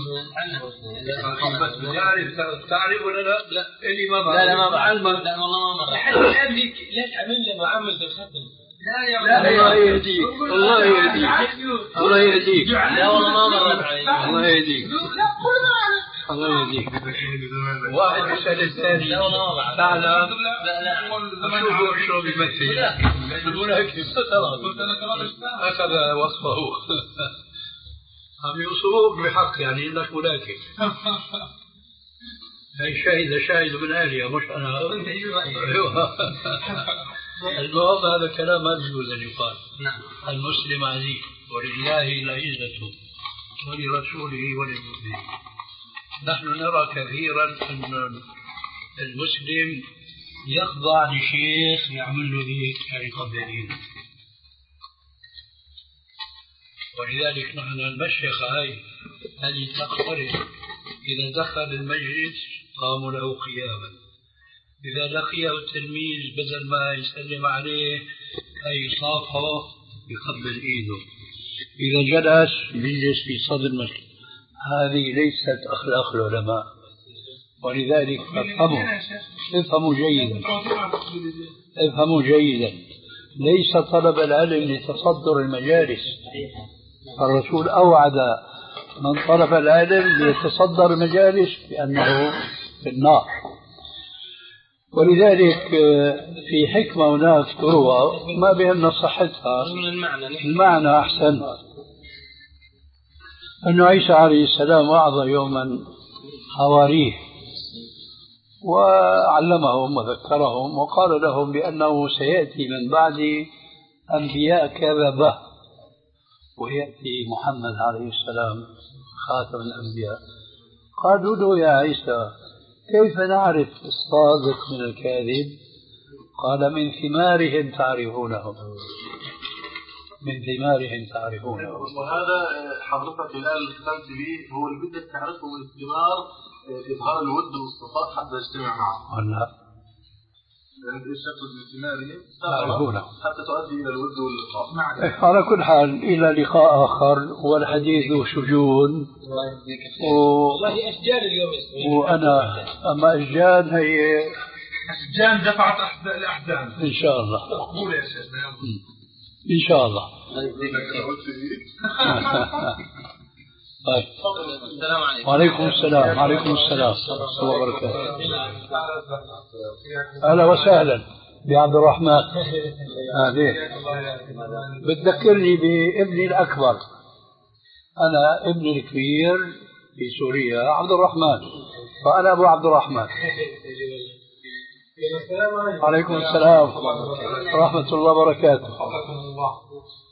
تعرف تعرف ولا لا؟ لا اللي ما بعرف. لا لا ما بعرف. لا والله ما بعرف. حتى الآن ليش عمل له معاملة الختم؟ لا يا لا الله يهديك الله يهديك الله يهديك. لا والله ما مرت علي. الله يهديك. الله يهديك. واحد يسأل الثاني تعالى شو شو بيمثل؟ الملاكم أخذ وصفه. عم يوصفوك بحق يعني إنك ملاكم. هي شاهد شاهد من أهلها مش أنا. المهم هذا كلام ما يجوز أن يقال. المسلم عزيز ولله العزة ولرسوله وللمؤمنين. نحن نرى كثيرا أن المسلم يخضع لشيخ يعمل له هيك يعني قبلين، ولذلك نحن المشيخة هاي اللي تقترب إذا دخل المجلس قاموا له قياما، إذا لقيه التلميذ بدل ما يسلم عليه أي صافه يقبل إيده، إذا جلس يجلس في صدر المسجد. هذه ليست أخلاق العلماء، ولذلك افهموا افهموا جيدا افهموا جيدا ليس طلب العلم لتصدر المجالس. الرسول أوعد من طلب العلم ليتصدر المجالس بأنه في النار. ولذلك في حكمة هناك تروى ما بأن صحتها المعنى أحسن، أن عيسى عليه السلام وعظ يوما حواريه وعلمهم وذكرهم وقال لهم بأنه سيأتي من بعد أنبياء كذبة ويأتي محمد عليه السلام خاتم الأنبياء. قالوا له يا عيسى كيف نعرف الصادق من الكاذب؟ قال من ثمارهم تعرفونهم، من ثمارهم تعرفونه. وهذا حضرتك الآن اللي ختمت به هو اللي بدك تعرفه من الثمار إظهار الود والصفاء حتى يجتمع معه. ولا يعني إيش يقصد من ثمارهم تعرفونه حتى تؤدي إلى الود واللقاء. على كل حال إلى لقاء آخر، والحديث شجون والله أشجان اليوم وأنا أما أشجان هي أشجان دفعت الأحزان إن شاء الله. مقبول يا شيخنا إن شاء الله. طيب. السلام عليكم. وعليكم السلام. وعليكم السلام ورحمة الله وبركاته. أهلا وسهلا بعبد الرحمن. هذه بتذكرني بابني الأكبر. أنا ابني الكبير في سوريا عبد الرحمن، فأنا أبو عبد الرحمن. عليكم السلام ورحمة الله وبركاته.